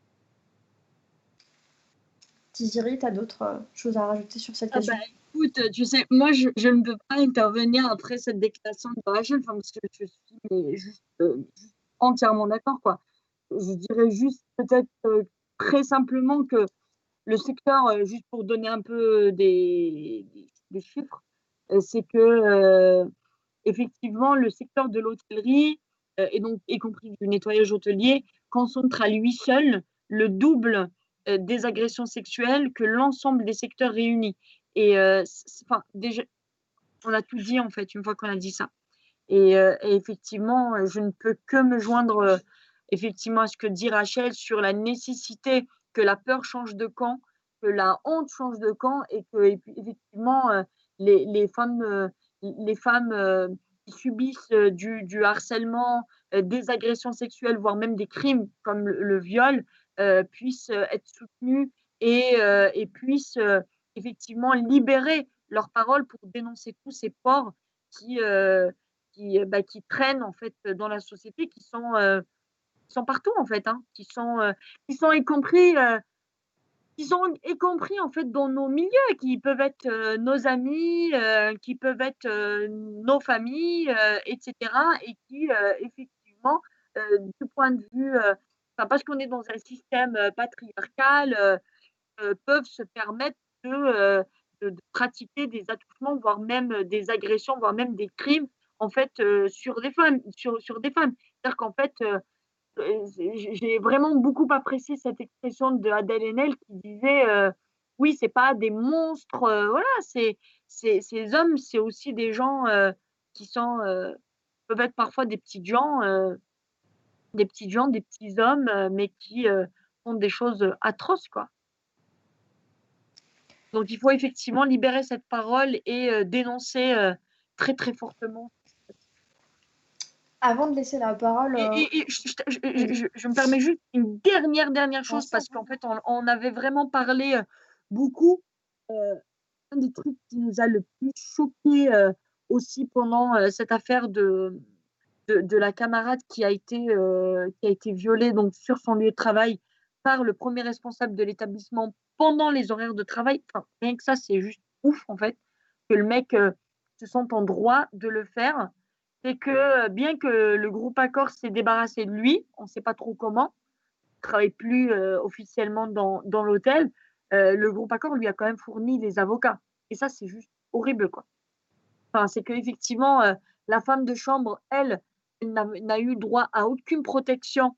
Tiziri, tu as d'autres choses à rajouter sur cette ah question? bah, écoute, tu sais, moi, je, je ne peux pas intervenir après cette déclaration de Rachel, enfin, parce que je suis mais juste, euh, juste entièrement d'accord, quoi. Je dirais juste peut-être euh, très simplement que le secteur, euh, juste pour donner un peu des, des, des chiffres, euh, c'est que euh, effectivement, le secteur de l'hôtellerie, euh, et donc y compris du nettoyage hôtelier, concentre à lui seul le double euh, des agressions sexuelles que l'ensemble des secteurs réunis. Et euh, enfin, déjà, on a tout dit en fait une fois qu'on a dit ça. Et, euh, et effectivement, je ne peux que me joindre euh, effectivement à ce que dit Rachel sur la nécessité que la peur change de camp, que la honte change de camp et que et puis, effectivement euh, les, les femmes, euh, les femmes euh, qui subissent euh, du, du harcèlement, euh, des agressions sexuelles, voire même des crimes comme le, le viol, euh, puissent euh, être soutenues et, euh, et puissent euh, effectivement libérer leurs paroles pour dénoncer tous ces porcs qui euh, Qui, bah, qui traînent en fait dans la société, qui sont, euh, qui sont partout en fait, hein, qui sont, euh, qui sont y compris, euh, ils ont y compris en fait dans nos milieux, qui peuvent être euh, nos amis, euh, qui peuvent être euh, nos familles, euh, et cetera. Et qui euh, effectivement, euh, du point de vue, euh, enfin, parce qu'on est dans un système euh, patriarcal, euh, euh, peuvent se permettre de, euh, de, de pratiquer des attouchements, voire même euh, des agressions, voire même des crimes en fait euh, sur des femmes, sur, sur des femmes. C'est-à-dire qu'en fait, euh, euh, j'ai j'ai vraiment beaucoup apprécié cette expression de Adèle Haenel qui disait euh, oui, c'est pas des monstres, euh, voilà, c'est c'est ces hommes, c'est aussi des gens euh, qui sont euh, peuvent être parfois des petits gens, euh, des petits gens, des petits hommes, euh, mais qui euh, font des choses atroces, quoi. Donc il faut effectivement libérer cette parole et euh, dénoncer euh, très très fortement. Avant de laisser la parole, Et, euh, et- et je, je- je- je- je me permets juste une dernière dernière bien chose sûr, parce qu'en fait on, on avait vraiment parlé euh, beaucoup. euh, un des trucs qui nous a le plus choqué euh, aussi pendant euh, cette affaire de, de, de la camarade qui a été, euh, qui a été violée donc, sur son lieu de travail par le premier responsable de l'établissement pendant les horaires de travail. Enfin, rien que ça, c'est juste ouf, en fait, que le mec euh, se sente en droit de le faire. C'est que euh, bien que le groupe Accor s'est débarrassé de lui, on ne sait pas trop comment, il ne travaille plus euh, officiellement dans, dans l'hôtel, euh, le groupe Accor lui a quand même fourni des avocats. Et ça, c'est juste horrible, quoi. Enfin, c'est qu'effectivement, euh, la femme de chambre, elle, n'a n'a eu droit à aucune protection,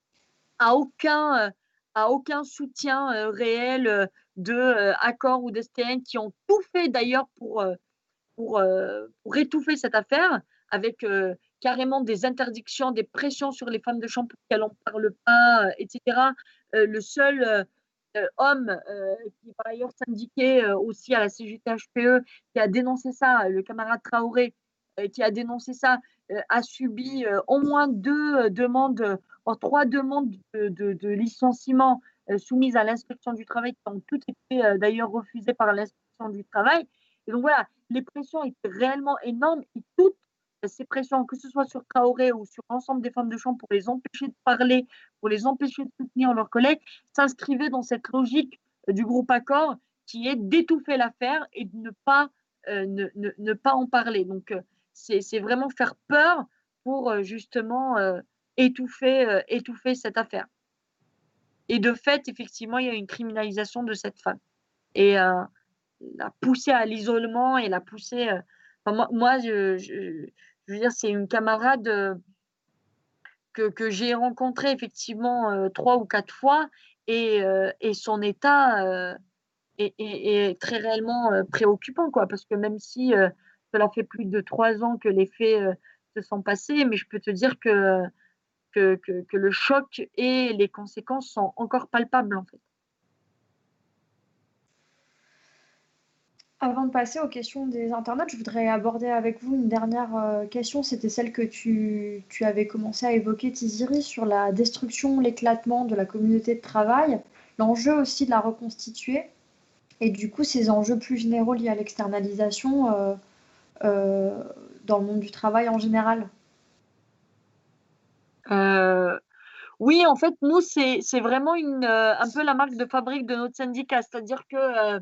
à aucun, euh, à aucun soutien euh, réel euh, de euh, Accor ou d'S T N qui ont tout fait d'ailleurs pour, euh, pour, euh, pour étouffer cette affaire, avec euh, carrément des interdictions, des pressions sur les femmes de chambre pour qu'elles n'en parlent pas, euh, et cetera. Euh, le seul euh, euh, homme euh, qui est par ailleurs syndiqué euh, aussi à la C G T H P E, qui a dénoncé ça, le camarade Traoré, euh, qui a dénoncé ça, euh, a subi euh, au moins deux euh, demandes, euh, trois demandes de, de, de licenciement euh, soumises à l'inspection du travail, qui ont toutes été euh, d'ailleurs refusées par l'inspection du travail. Et donc voilà, les pressions étaient réellement énormes et toutes ces pressions, que ce soit sur Traoré ou sur l'ensemble des femmes de chambre pour les empêcher de parler, pour les empêcher de soutenir leurs collègues, s'inscrivaient dans cette logique du groupe Accor qui est d'étouffer l'affaire et de ne pas, euh, ne, ne, ne pas en parler. Donc, euh, c'est, c'est vraiment faire peur pour euh, justement euh, étouffer, euh, étouffer cette affaire. Et de fait, effectivement, il y a une criminalisation de cette femme. Et euh, la pousser à l'isolement et la pousser. Euh, enfin, moi, moi je, je, je veux dire, c'est une camarade euh, que, que j'ai rencontrée effectivement euh, trois ou quatre fois et, euh, et son état euh, est, est, est très réellement euh, préoccupant, quoi, parce que même si euh, cela fait plus de trois ans que les faits euh, se sont passés, mais je peux te dire que, que, que, que le choc et les conséquences sont encore palpables, en fait. avant de passer aux questions des internautes, je voudrais aborder avec vous une dernière euh, question. C'était celle que tu, tu avais commencé à évoquer, Tiziri, sur la destruction, l'éclatement de la communauté de travail, l'enjeu aussi de la reconstituer, et du coup ces enjeux plus généraux liés à l'externalisation euh, euh, dans le monde du travail en général. Euh, oui, en fait, nous, c'est, c'est vraiment une, euh, un peu la marque de fabrique de notre syndicat. C'est-à-dire que euh,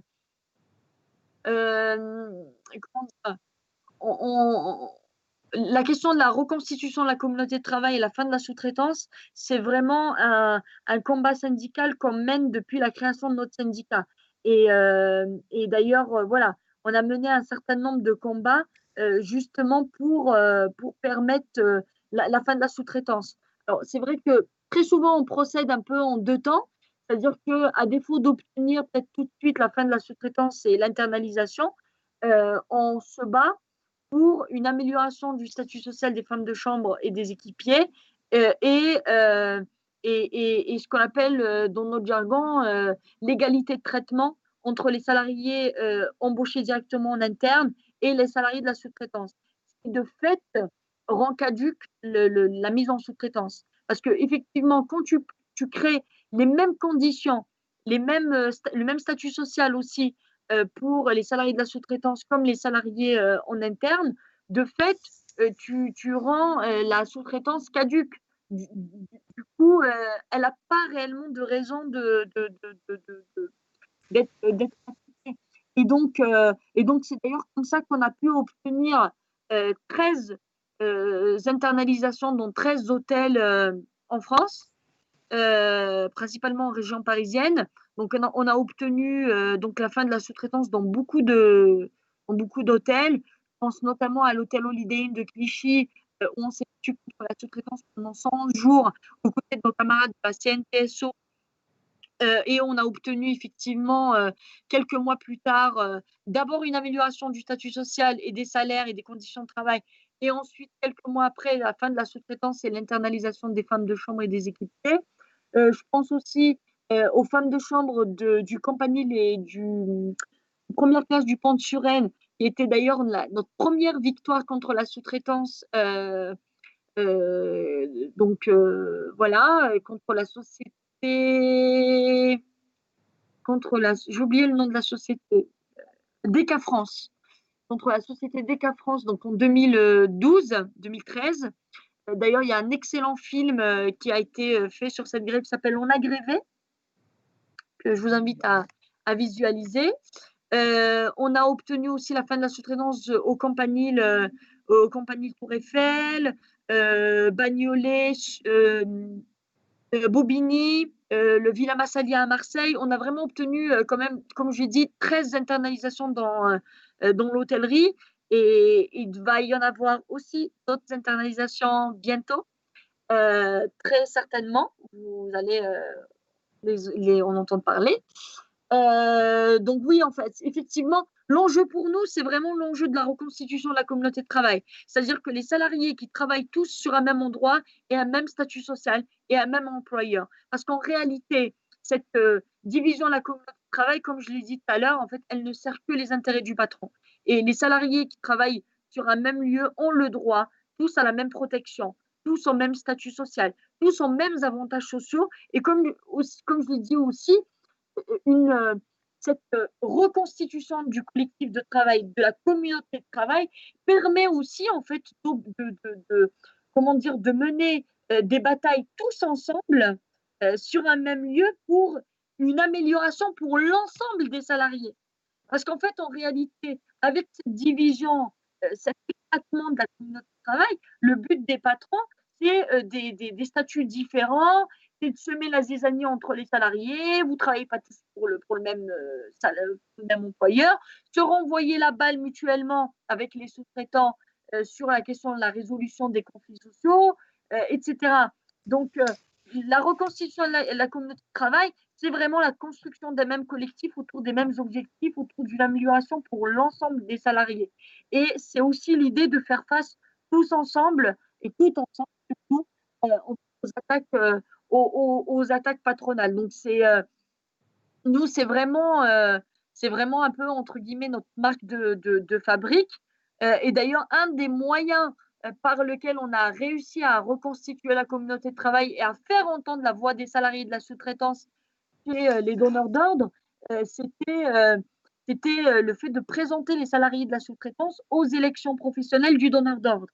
euh, comment dire, on, on, la question de la reconstitution de la communauté de travail et la fin de la sous-traitance, c'est vraiment un, un combat syndical qu'on mène depuis la création de notre syndicat. Et, euh, et d'ailleurs, euh, voilà, on a mené un certain nombre de combats euh, justement pour, euh, pour permettre euh, la, la fin de la sous-traitance. Alors, c'est vrai que très souvent, on procède un peu en deux temps, c'est-à-dire qu'à défaut d'obtenir peut-être tout de suite la fin de la sous-traitance et l'internalisation, euh, on se bat pour une amélioration du statut social des femmes de chambre et des équipiers euh, et, euh, et, et, et, ce qu'on appelle euh, dans notre jargon euh, l'égalité de traitement entre les salariés euh, embauchés directement en interne et les salariés de la sous-traitance. Ce qui de fait rend caduque le, le, la mise en sous-traitance. Parce qu'effectivement, quand tu, tu crées les mêmes conditions, les mêmes, le même statut social aussi euh, pour les salariés de la sous-traitance comme les salariés euh, en interne, de fait, euh, tu, tu rends euh, la sous-traitance caduque. Du, du coup, euh, elle n'a pas réellement de raison de, de, de, de, de, d'être d'être appliquée. Et donc, euh, et donc c'est d'ailleurs comme ça qu'on a pu obtenir euh, treize euh, internalisations, dont treize hôtels euh, en France, euh, principalement en région parisienne. Donc, on a, on a obtenu euh, donc la fin de la sous-traitance dans beaucoup de, dans beaucoup d'hôtels. Je pense notamment à l'hôtel Holiday Inn de Clichy, euh, où on s'est battu contre la sous-traitance pendant cent jours aux côtés de nos camarades de la C N T S O. Euh, et on a obtenu effectivement euh, quelques mois plus tard euh, d'abord une amélioration du statut social et des salaires et des conditions de travail, et ensuite quelques mois après la fin de la sous-traitance et l'internalisation des femmes de chambre et des équipiers. Euh, je pense aussi euh, aux femmes de chambre de, du Campanile et du première classe du Pont de Suresnes, qui était d'ailleurs la, notre première victoire contre la sous-traitance. Euh, euh, donc euh, voilà, contre la société. Contre la, j'ai oublié le nom de la société, Deca France, contre la société Deca France, donc en deux mille douze deux mille treize. D'ailleurs, il y a un excellent film qui a été fait sur cette grève qui s'appelle On a grévé, que je vous invite à, à visualiser. Euh, on a obtenu aussi la fin de la sous-traitance au Campanile, euh, au Campanile Tour Eiffel, euh, Bagnolet, euh, euh, Bobigny, euh, le Villa Massalia à Marseille. On a vraiment obtenu euh, quand même, comme je l'ai dit, treize internalisations dans, euh, dans l'hôtellerie, et il va y en avoir aussi d'autres internalisations bientôt, euh, très certainement. Vous allez euh, les, les, en entendre parler. Euh, donc oui, en fait, effectivement, l'enjeu pour nous, c'est vraiment l'enjeu de la reconstitution de la communauté de travail. C'est-à-dire que les salariés qui travaillent tous sur un même endroit et un même statut social et un même employeur. Parce qu'en réalité, cette euh, division de la communauté de travail, comme je l'ai dit tout à l'heure, en fait, elle ne sert que les intérêts du patron. Et les salariés qui travaillent sur un même lieu ont le droit, tous à la même protection, tous au même statut social, tous aux mêmes avantages sociaux. Et comme, aussi, comme je l'ai dit aussi, Une, cette reconstitution du collectif de travail, de la communauté de travail, permet aussi en fait de, de, de comment dire, de mener euh, des batailles tous ensemble euh, sur un même lieu pour une amélioration pour l'ensemble des salariés. Parce qu'en fait, en réalité, avec cette division, euh, cet éclatement de la communauté de travail, le but des patrons, c'est euh, des, des, des statuts différents, c'est de semer la zizanie entre les salariés, vous ne travaillez pas tous pour le, pour le, même, euh, le même employeur, se renvoyer la balle mutuellement avec les sous-traitants euh, sur la question de la résolution des conflits sociaux, euh, et cetera. Donc, euh, la reconstitution de la, la communauté de travail, c'est vraiment la construction des mêmes collectifs autour des mêmes objectifs, autour d'une amélioration pour l'ensemble des salariés. Et c'est aussi l'idée de faire face tous ensemble, et tout ensemble, surtout, euh, aux attaques euh, Aux, aux, aux attaques patronales. Donc, c'est, euh, nous, c'est vraiment, euh, c'est vraiment un peu, entre guillemets, notre marque de, de, de fabrique. Euh, et d'ailleurs, un des moyens euh, par lequel on a réussi à reconstituer la communauté de travail et à faire entendre la voix des salariés de la sous-traitance chez euh, les donneurs d'ordre, euh, c'était, euh, c'était euh, le fait de présenter les salariés de la sous-traitance aux élections professionnelles du donneur d'ordre.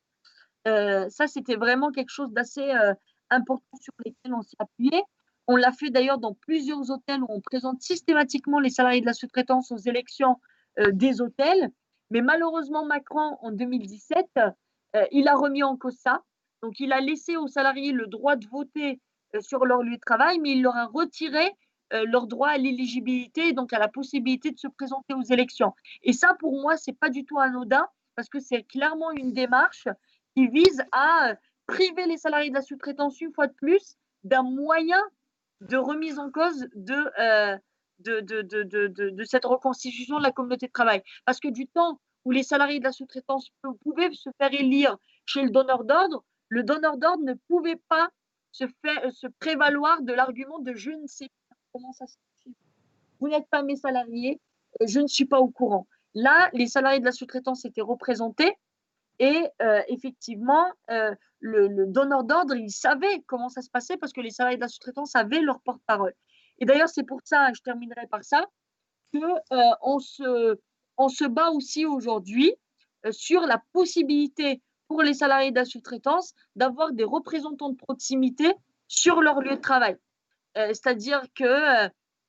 Euh, ça, c'était vraiment quelque chose d'assez euh, important sur lesquels on s'est appuyé. On l'a fait d'ailleurs dans plusieurs hôtels où on présente systématiquement les salariés de la sous-traitance aux élections euh, des hôtels. Mais malheureusement, Macron, en deux mille dix-sept, euh, il a remis en cause ça. Donc, il a laissé aux salariés le droit de voter euh, sur leur lieu de travail, mais il leur a retiré euh, leur droit à l'éligibilité, donc à la possibilité de se présenter aux élections. Et ça, pour moi, ce n'est pas du tout anodin, parce que c'est clairement une démarche qui vise à priver les salariés de la sous-traitance une fois de plus d'un moyen de remise en cause de, euh, de, de, de, de, de, de cette reconstitution de la communauté de travail. Parce que du temps où les salariés de la sous-traitance pouvaient se faire élire chez le donneur d'ordre, le donneur d'ordre ne pouvait pas se, faire, se prévaloir de l'argument de « je ne sais pas comment ça se fait. Vous n'êtes pas mes salariés, je ne suis pas au courant ». Là, les salariés de la sous-traitance étaient représentés. Et euh, effectivement, euh, le, le donneur d'ordre, il savait comment ça se passait parce que les salariés de la sous-traitance avaient leur porte-parole. Et d'ailleurs, c'est pour ça, je terminerai par ça, qu'on euh, se, on se bat aussi aujourd'hui euh, sur la possibilité pour les salariés de la sous-traitance d'avoir des représentants de proximité sur leur lieu de travail. Euh, c'est-à-dire que euh,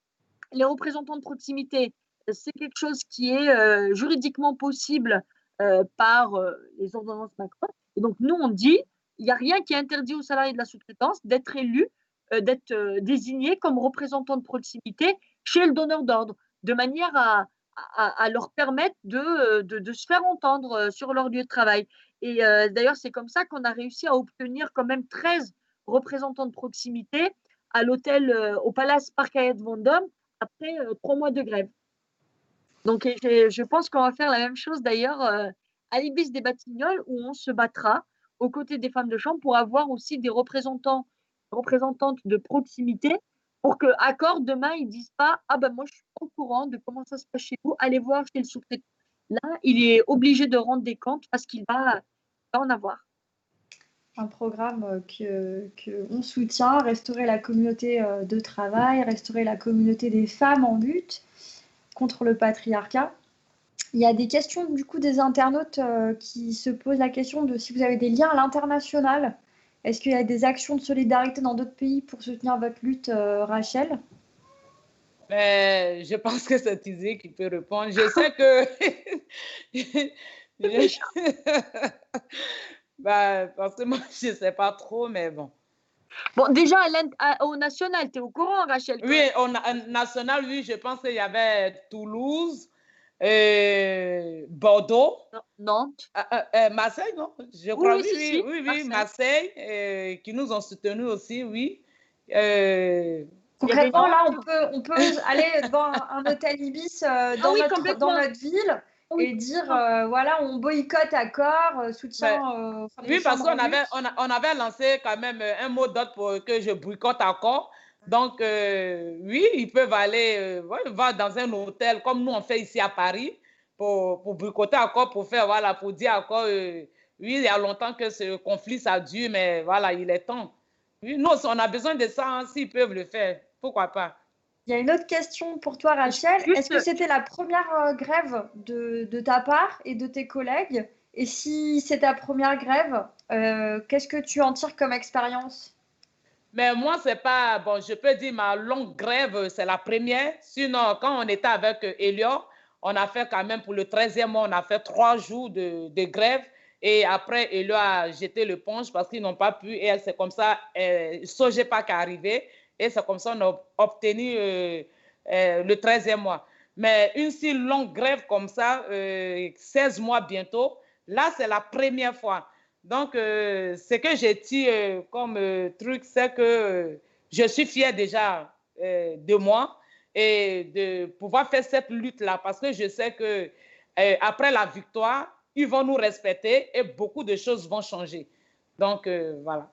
les représentants de proximité, c'est quelque chose qui est euh, juridiquement possible euh, par euh, les ordonnances Macron. Et donc, nous, on dit, il n'y a rien qui interdit aux salariés de la sous-traitance d'être élus, euh, d'être euh, désignés comme représentants de proximité chez le donneur d'ordre, de manière à, à, à leur permettre de, de, de se faire entendre sur leur lieu de travail. Et euh, d'ailleurs, c'est comme ça qu'on a réussi à obtenir quand même treize représentants de proximité à l'hôtel, euh, au Palace Park Hyatt Vendôme, après euh, trois mois de grève. Donc, je, je pense qu'on va faire la même chose d'ailleurs euh, à l'Ibis des Batignolles, où on se battra aux côtés des femmes de chambre pour avoir aussi des représentants, représentantes de proximité, pour que Accor, demain, ils ne disent pas « Ah ben moi, je suis au courant de comment ça se passe chez vous, allez voir chez le sous-traitant ». Là, il est obligé de rendre des comptes parce qu'il va, va en avoir. Un programme que, que on soutient, restaurer la communauté de travail, restaurer la communauté des femmes en lutte contre le patriarcat. Il y a des questions du coup des internautes euh, qui se posent la question de si vous avez des liens à l'international. Est-ce qu'il y a des actions de solidarité dans d'autres pays pour soutenir votre lutte, euh, Rachel? Mais je pense que c'est Izzy qui peut répondre. Je sais que... bah, parce que moi, je ne sais pas trop, mais bon. Bon, déjà, à au national, tu es au courant, Rachel? Oui, au na national, oui, je pense qu'il y avait Toulouse, euh, Bordeaux. Nantes. Euh, euh, Marseille, non? Je crois, oui, oui, oui, oui, si, oui, oui, Marseille, Marseille euh, qui nous ont soutenus aussi, oui. Euh, Concrètement, là, on peut, on peut aller devant un, un hôtel Ibis euh, dans, ah oui, notre, dans notre ville oui. et dire, euh, voilà, on boycotte Accor, euh, soutien... Euh, oui, parce qu'on avait, on, a, on avait lancé quand même un mot d'ordre pour que je boycotte Accor. Donc, euh, oui, ils peuvent aller euh, ouais, va dans un hôtel comme nous on fait ici à Paris pour, pour boycotter Accor, pour faire, voilà, pour dire Accor, euh, oui, il y a longtemps que ce conflit ça dure, mais voilà, il est temps. Oui, nous, on a besoin de ça, hein, s'ils peuvent le faire, pourquoi pas. Il y a une autre question pour toi, Rachel. Est-ce que c'était la première euh, grève de, de ta part et de tes collègues? Et si c'est ta première grève, euh, qu'est-ce que tu en tires comme expérience? Mais moi, c'est pas, bon, je peux dire ma longue grève, c'est la première. Sinon, quand on était avec Elior, on a fait quand même pour le treizième mois, on a fait trois jours de, de grève. Et après, Elior a jeté le ponche parce qu'ils n'ont pas pu. Et c'est comme ça, euh, Sogepa qui est arrivé. Et c'est comme ça qu'on a obtenu euh, euh, le treizième mois. Mais une si longue grève comme ça, euh, seize mois bientôt, là, c'est la première fois. Donc, euh, ce que j'ai dit euh, comme euh, truc, c'est que euh, je suis fière déjà euh, de moi et de pouvoir faire cette lutte-là parce que je sais que euh, après la victoire, ils vont nous respecter et beaucoup de choses vont changer. Donc, euh, voilà.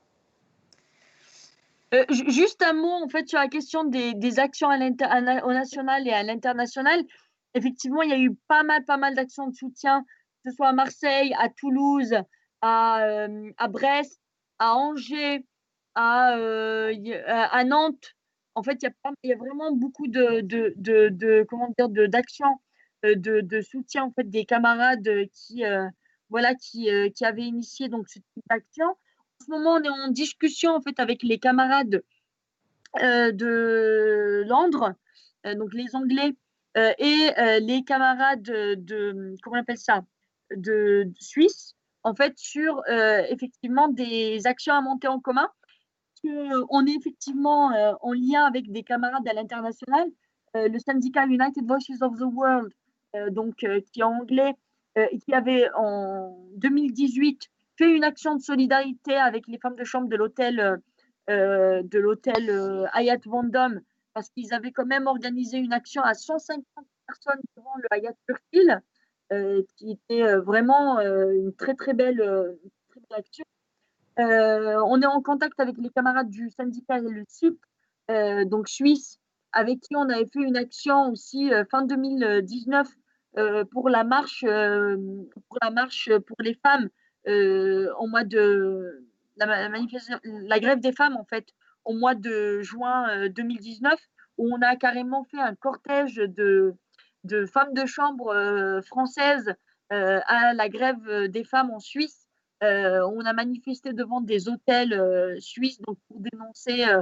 Euh, juste un mot, en fait, sur la question des, des actions à à, au national et à l'international. Effectivement, il y a eu pas mal, pas mal d'actions de soutien, que ce soit à Marseille, à Toulouse, à, euh, à Brest, à Angers, à, euh, à Nantes. En fait, il y a, il y a vraiment beaucoup de, de, de, de comment dire, de, d'actions, de, de soutien en fait, des camarades qui, euh, voilà, qui, euh, qui avaient initié donc, ce type d'action. En ce moment, on est en discussion en fait avec les camarades euh, de Londres, euh, donc les Anglais, euh, et euh, les camarades de, de comment on appelle ça, de, de Suisse, en fait, sur euh, effectivement des actions à monter en commun. Que on est effectivement euh, en lien avec des camarades à l'international, euh, le syndicat United Voices of the World, euh, donc euh, qui est anglais euh, et qui avait en deux mille dix-huit fait une action de solidarité avec les femmes de chambre de l'hôtel euh, de l'hôtel euh, Hyatt Vendôme parce qu'ils avaient quand même organisé une action à cent cinquante personnes devant le Hyatt Turkil, euh, qui était euh, vraiment euh, une très très belle, euh, très belle action. Euh, on est en contact avec les camarades du syndicat Le Site, euh, donc suisse, avec qui on avait fait une action aussi euh, fin deux mille dix-neuf euh, pour la marche, euh, pour la marche pour les femmes euh, au mois de la, manifestation, la grève des femmes en fait au mois de juin euh, deux mille dix-neuf, où on a carrément fait un cortège de, de femmes de chambre euh, françaises euh, à la grève des femmes en Suisse. Euh, on a manifesté devant des hôtels euh, suisses donc pour dénoncer euh,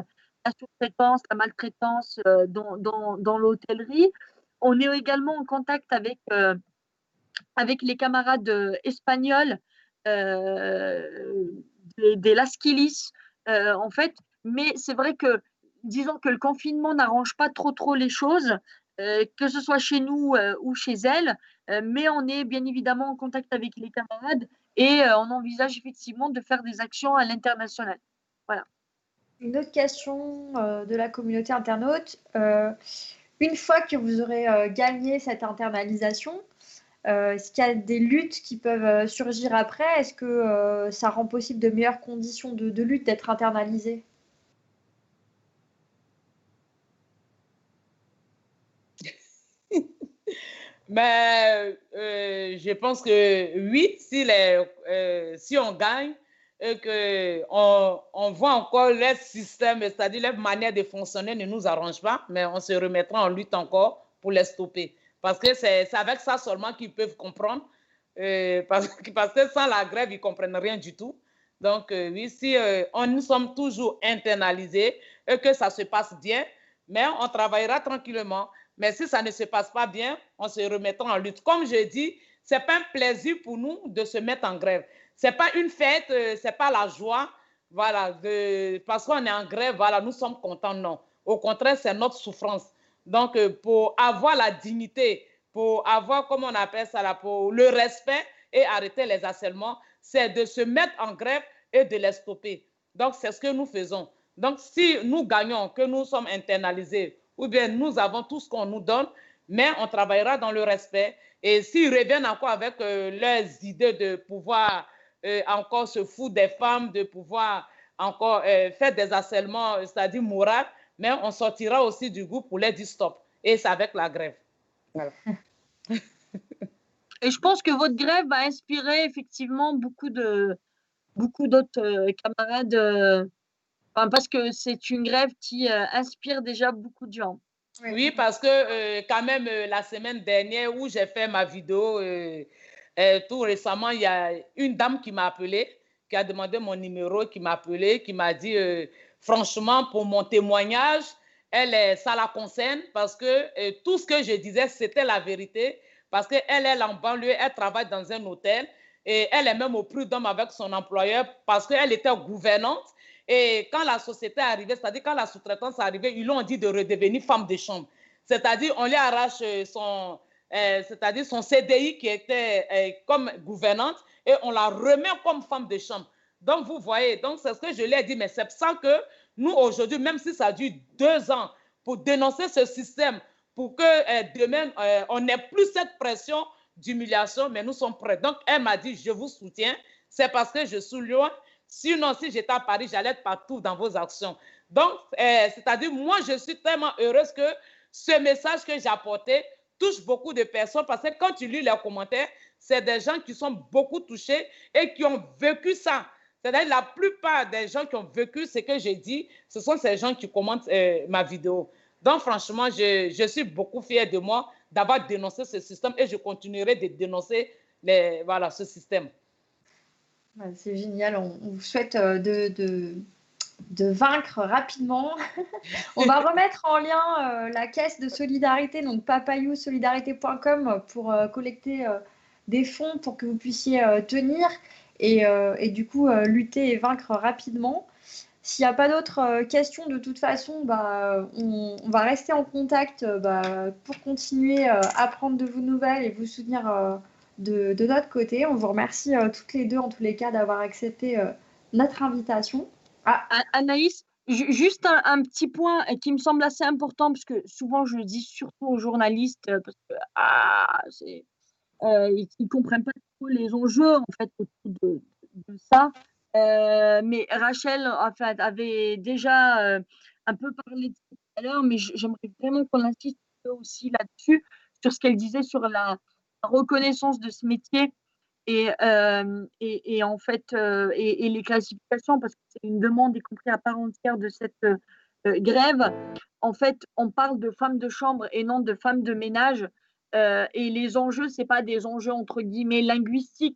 la sous-traitance, la maltraitance euh, dans, dans, dans l'hôtellerie. On est également en contact avec, euh, avec les camarades euh, espagnols euh, des, des Las Quilis, euh, en fait. Mais c'est vrai que, disons que le confinement n'arrange pas trop, trop les choses, euh, que ce soit chez nous euh, ou chez elles, euh, mais on est bien évidemment en contact avec les camarades et euh, on envisage effectivement de faire des actions à l'international. Voilà. Une autre question euh, de la communauté internaute. Euh, une fois que vous aurez euh, gagné cette internalisation, euh, est-ce qu'il y a des luttes qui peuvent euh, surgir après? Est-ce que euh, ça rend possible de meilleures conditions de, de lutte d'être internalisé? Mais euh, je pense que oui, si, les, euh, si on gagne et qu'on on voit encore leur système, c'est-à-dire leur manière de fonctionner ne nous arrange pas, mais on se remettra en lutte encore pour les stopper. Parce que c'est avec ça seulement qu'ils peuvent comprendre. Euh, parce, parce que sans la grève, ils ne comprennent rien du tout. Donc euh, oui, si euh, on, nous sommes toujours internalisés et que ça se passe bien, mais on travaillera tranquillement. Mais si ça ne se passe pas bien, on se remettra en lutte. Comme je dis, ce n'est pas un plaisir pour nous de se mettre en grève. Ce n'est pas une fête, ce n'est pas la joie, voilà, de, parce qu'on est en grève, voilà, nous sommes contents, non. Au contraire, c'est notre souffrance. Donc, pour avoir la dignité, pour avoir, comme on appelle ça, là, pour le respect et arrêter les harcèlements, c'est de se mettre en grève et de les stopper. Donc, c'est ce que nous faisons. Donc, si nous gagnons, que nous sommes internalisés, ou bien nous avons tout ce qu'on nous donne, mais on travaillera dans le respect. Et s'ils reviennent encore avec euh, leurs idées de pouvoir euh, encore se foutre des femmes, de pouvoir encore euh, faire des harcèlements, c'est-à-dire moraux, mais on sortira aussi du groupe pour les dire stop. Et c'est avec la grève. Voilà. Et je pense que votre grève va inspirer effectivement beaucoup de beaucoup d'autres euh, camarades, euh, enfin, parce que c'est une grève qui euh, inspire déjà beaucoup de gens. Oui, parce que euh, quand même euh, la semaine dernière où j'ai fait ma vidéo, euh, euh, tout récemment, il y a une dame qui m'a appelé, qui a demandé mon numéro, qui m'a appelé, qui m'a dit euh, franchement pour mon témoignage, elle est, ça la concerne parce que euh, tout ce que je disais, c'était la vérité. Parce qu'elle est en banlieue, elle travaille dans un hôtel et elle est même au prud'homme avec son employeur parce qu'elle était gouvernante. Et quand la société est arrivée, c'est-à-dire quand la sous-traitance est arrivée, ils lui ont dit de redevenir femme de chambre. C'est-à-dire on lui arrache son, euh, c'est-à-dire son C D I qui était euh, comme gouvernante et on la remet comme femme de chambre. Donc vous voyez, donc c'est ce que je lui ai dit, mais c'est ça que nous aujourd'hui, même si ça dure deux ans pour dénoncer ce système, pour que euh, demain, euh, on n'ait plus cette pression d'humiliation, mais nous sommes prêts. Donc, elle m'a dit, je vous soutiens. C'est parce que je suis loin. Sinon, si j'étais à Paris, j'allais être partout dans vos actions. Donc, euh, c'est-à-dire, moi, je suis tellement heureuse que ce message que j'ai apporté touche beaucoup de personnes parce que quand tu lis les commentaires, c'est des gens qui sont beaucoup touchés et qui ont vécu ça. C'est-à-dire, la plupart des gens qui ont vécu ce que j'ai dit, ce sont ces gens qui commentent euh, ma vidéo. Donc, franchement, je, je suis beaucoup fière de moi d'avoir dénoncé ce système et je continuerai de dénoncer les, voilà, ce système. C'est génial. On, on vous souhaite de, de, de vaincre rapidement. On va remettre en lien euh, la caisse de solidarité, donc papayou solidarité point com, pour euh, collecter euh, des fonds pour que vous puissiez euh, tenir et, euh, et du coup euh, lutter et vaincre rapidement. S'il n'y a pas d'autres euh, questions, de toute façon, bah, on, on va rester en contact euh, bah, pour continuer euh, à prendre de vos nouvelles et vous soutenir euh, de, de notre côté. On vous remercie euh, toutes les deux, en tous les cas, d'avoir accepté euh, notre invitation. Ah. Anaïs, juste un, un petit point qui me semble assez important, parce que souvent je le dis surtout aux journalistes, parce que ah, c'est, euh, ils ne comprennent pas trop les enjeux en fait, autour de, de ça. Euh, mais Rachel en fait, avait déjà euh, un peu parlé de ça tout à l'heure, mais j'aimerais vraiment qu'on insiste aussi là-dessus, sur ce qu'elle disait sur la reconnaissance de ce métier et, euh, et, et en fait euh, et, et les classifications, parce que c'est une demande y compris à part entière de cette euh, grève. En fait, on parle de femmes de chambre et non de femmes de ménage, euh, et les enjeux, c'est pas des enjeux entre guillemets linguistiques.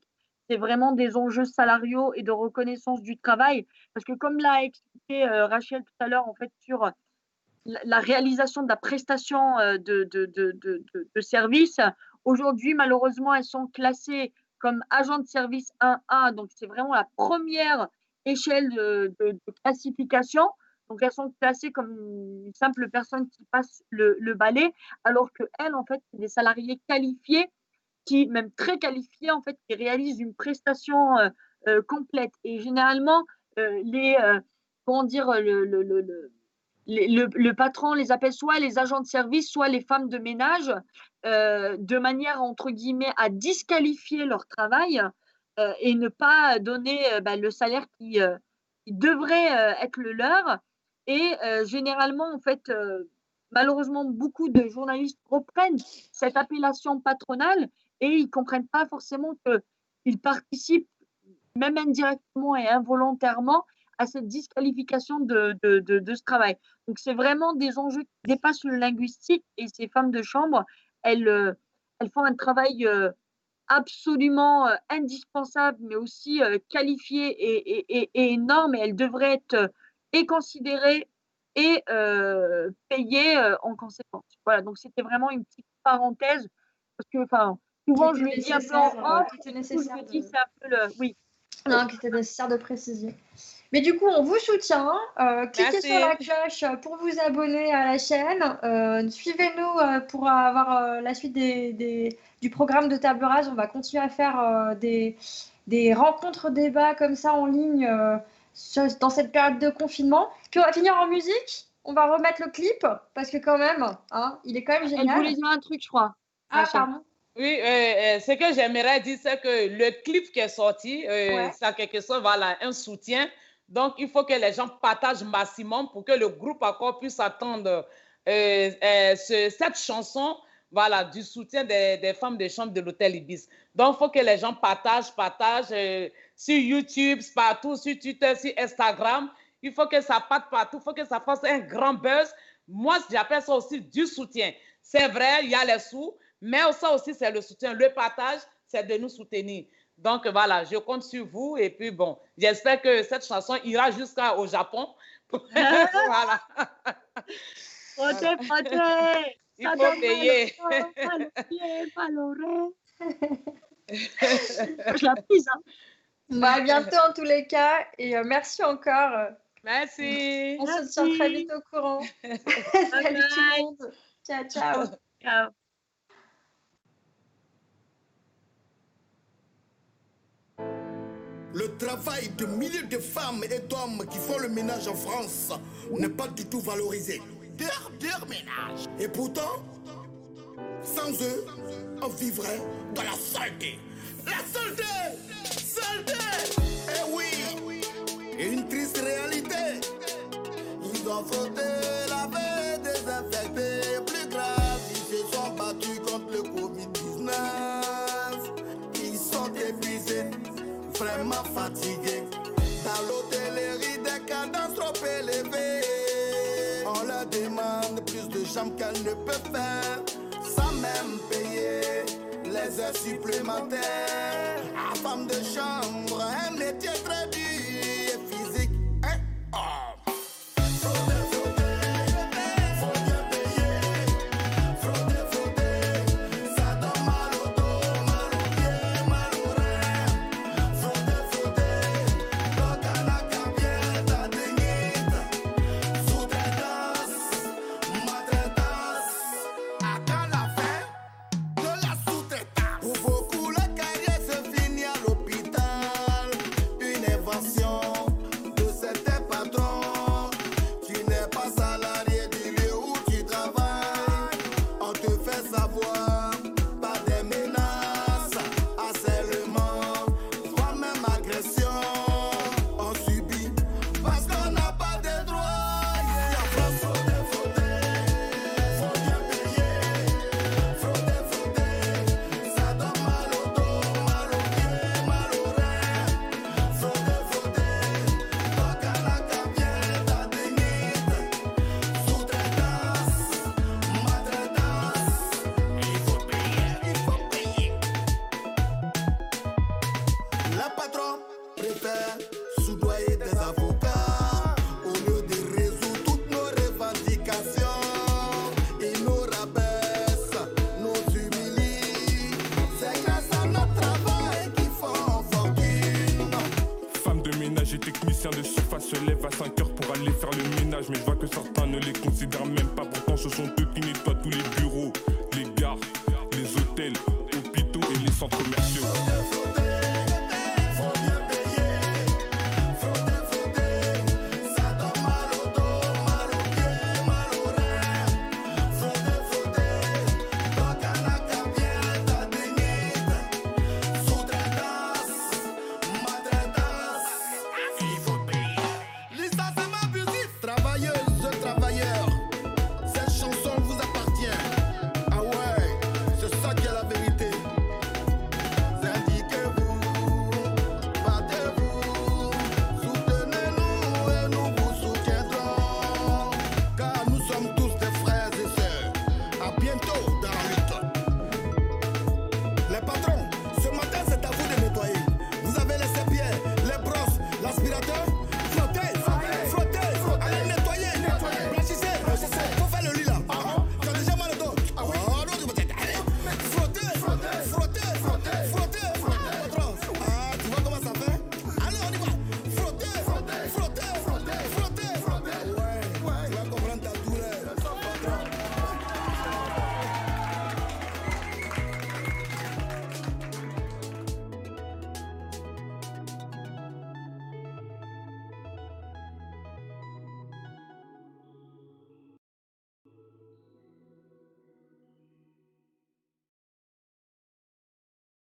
c'est vraiment des enjeux salariaux et de reconnaissance du travail. Parce que comme l'a expliqué euh, Rachel tout à l'heure, en fait, sur la, la réalisation de la prestation euh, de, de, de, de, de, de service, aujourd'hui, malheureusement, elles sont classées comme agents de service un A. Donc, c'est vraiment la première échelle de, de, de classification. Donc, elles sont classées comme une simple personne qui passe le, le balai, alors qu'elles, en fait, c'est des salariés qualifiés, qui, même très qualifiés, en fait, qui réalisent une prestation euh, euh, complète. Et généralement, euh, les, euh, comment dire, le, le, le, le, le, le patron les appelle soit les agents de service, soit les femmes de ménage, euh, de manière, entre guillemets, à disqualifier leur travail euh, et ne pas donner euh, bah, le salaire qui, euh, qui devrait euh, être le leur. Et euh, généralement, en fait, euh, malheureusement, beaucoup de journalistes reprennent cette appellation patronale et ils ne comprennent pas forcément qu'ils participent, même indirectement et involontairement, à cette disqualification de, de, de, de ce travail. Donc, c'est vraiment des enjeux qui dépassent le linguistique et ces femmes de chambre, elles, euh, elles font un travail euh, absolument euh, indispensable, mais aussi euh, qualifié et, et, et, et énorme, et elles devraient être euh, et considérées et euh, payées euh, en conséquence. Voilà, donc c'était vraiment une petite parenthèse, parce que, enfin, souvent je le dis un peu en off, je me dis que c'est un peu le... Oui. Non, que c'était nécessaire de préciser. Mais du coup, on vous soutient. Euh, cliquez Merci. sur la cloche pour vous abonner à la chaîne. Euh, Suivez-nous euh, pour avoir euh, la suite des, des, du programme de table rase. On va continuer à faire euh, des, des rencontres débats comme ça en ligne euh, sur, dans cette période de confinement. Puis on va finir en musique. On va remettre le clip parce que quand même, hein, il est quand même génial. Elle voulait dire un truc, je crois. Ah, pardon. Oui, euh, euh, ce que j'aimerais dire, c'est que le clip qui est sorti, euh, Ouais. c'est en quelque sorte voilà, un soutien. Donc, il faut que les gens partagent maximum pour que le groupe Accord puisse attendre euh, euh, ce, cette chanson voilà, du soutien des, des femmes de chambre de l'hôtel Ibis. Donc, il faut que les gens partagent, partagent euh, sur YouTube, partout, sur Twitter, sur Instagram. Il faut que ça parte partout, il faut que ça fasse un grand buzz. Moi, j'appelle ça aussi du soutien. C'est vrai, il y a les sous, mais ça aussi, c'est le soutien. Le partage, c'est de nous soutenir. Donc, voilà, je compte sur vous. Et puis, bon, j'espère que cette chanson ira jusqu'au Japon. Voilà. Frotté, frotté. Il faut payer. Je la prise, hein. Bah, à bientôt en tous les cas. Et euh, merci encore. Merci. On se tient très vite au courant. Salut tout le monde. Ciao, ciao. Ciao. Le travail de milliers de femmes et d'hommes qui font le ménage en France n'est pas du tout valorisé. Leur, leur ménage. Et pourtant, sans eux, on vivrait dans la saleté. La saleté! Saleté! Eh oui! Et une triste réalité. Ils ont frotté, lavé, désinfecté. Plus grave, ils se sont battus contre le covid dix-neuf. Ils sont épuisés, vraiment fatigués. Dans l'hôtellerie, des cadences trop élevées. On leur demande plus de chambres qu'elles ne peuvent faire, sans même payer les heures supplémentaires. La femme de chambre, un métier très dur et physique. Hein? Oh. Frauder, frauder, faut bien payer. Frauder, frauder, ça donne mal au dos, mal au pied, mal au rein. Frauder, frauder, donc à la cambière, ta dénite. Sous-traitance, maltraitance, à quand la fin de la sous-traitance. Pour beaucoup, la carrière se finit à l'hôpital. Une invention de certains patrons. Tu n'es pas salarié du lieu où tu travailles. On te fait savoir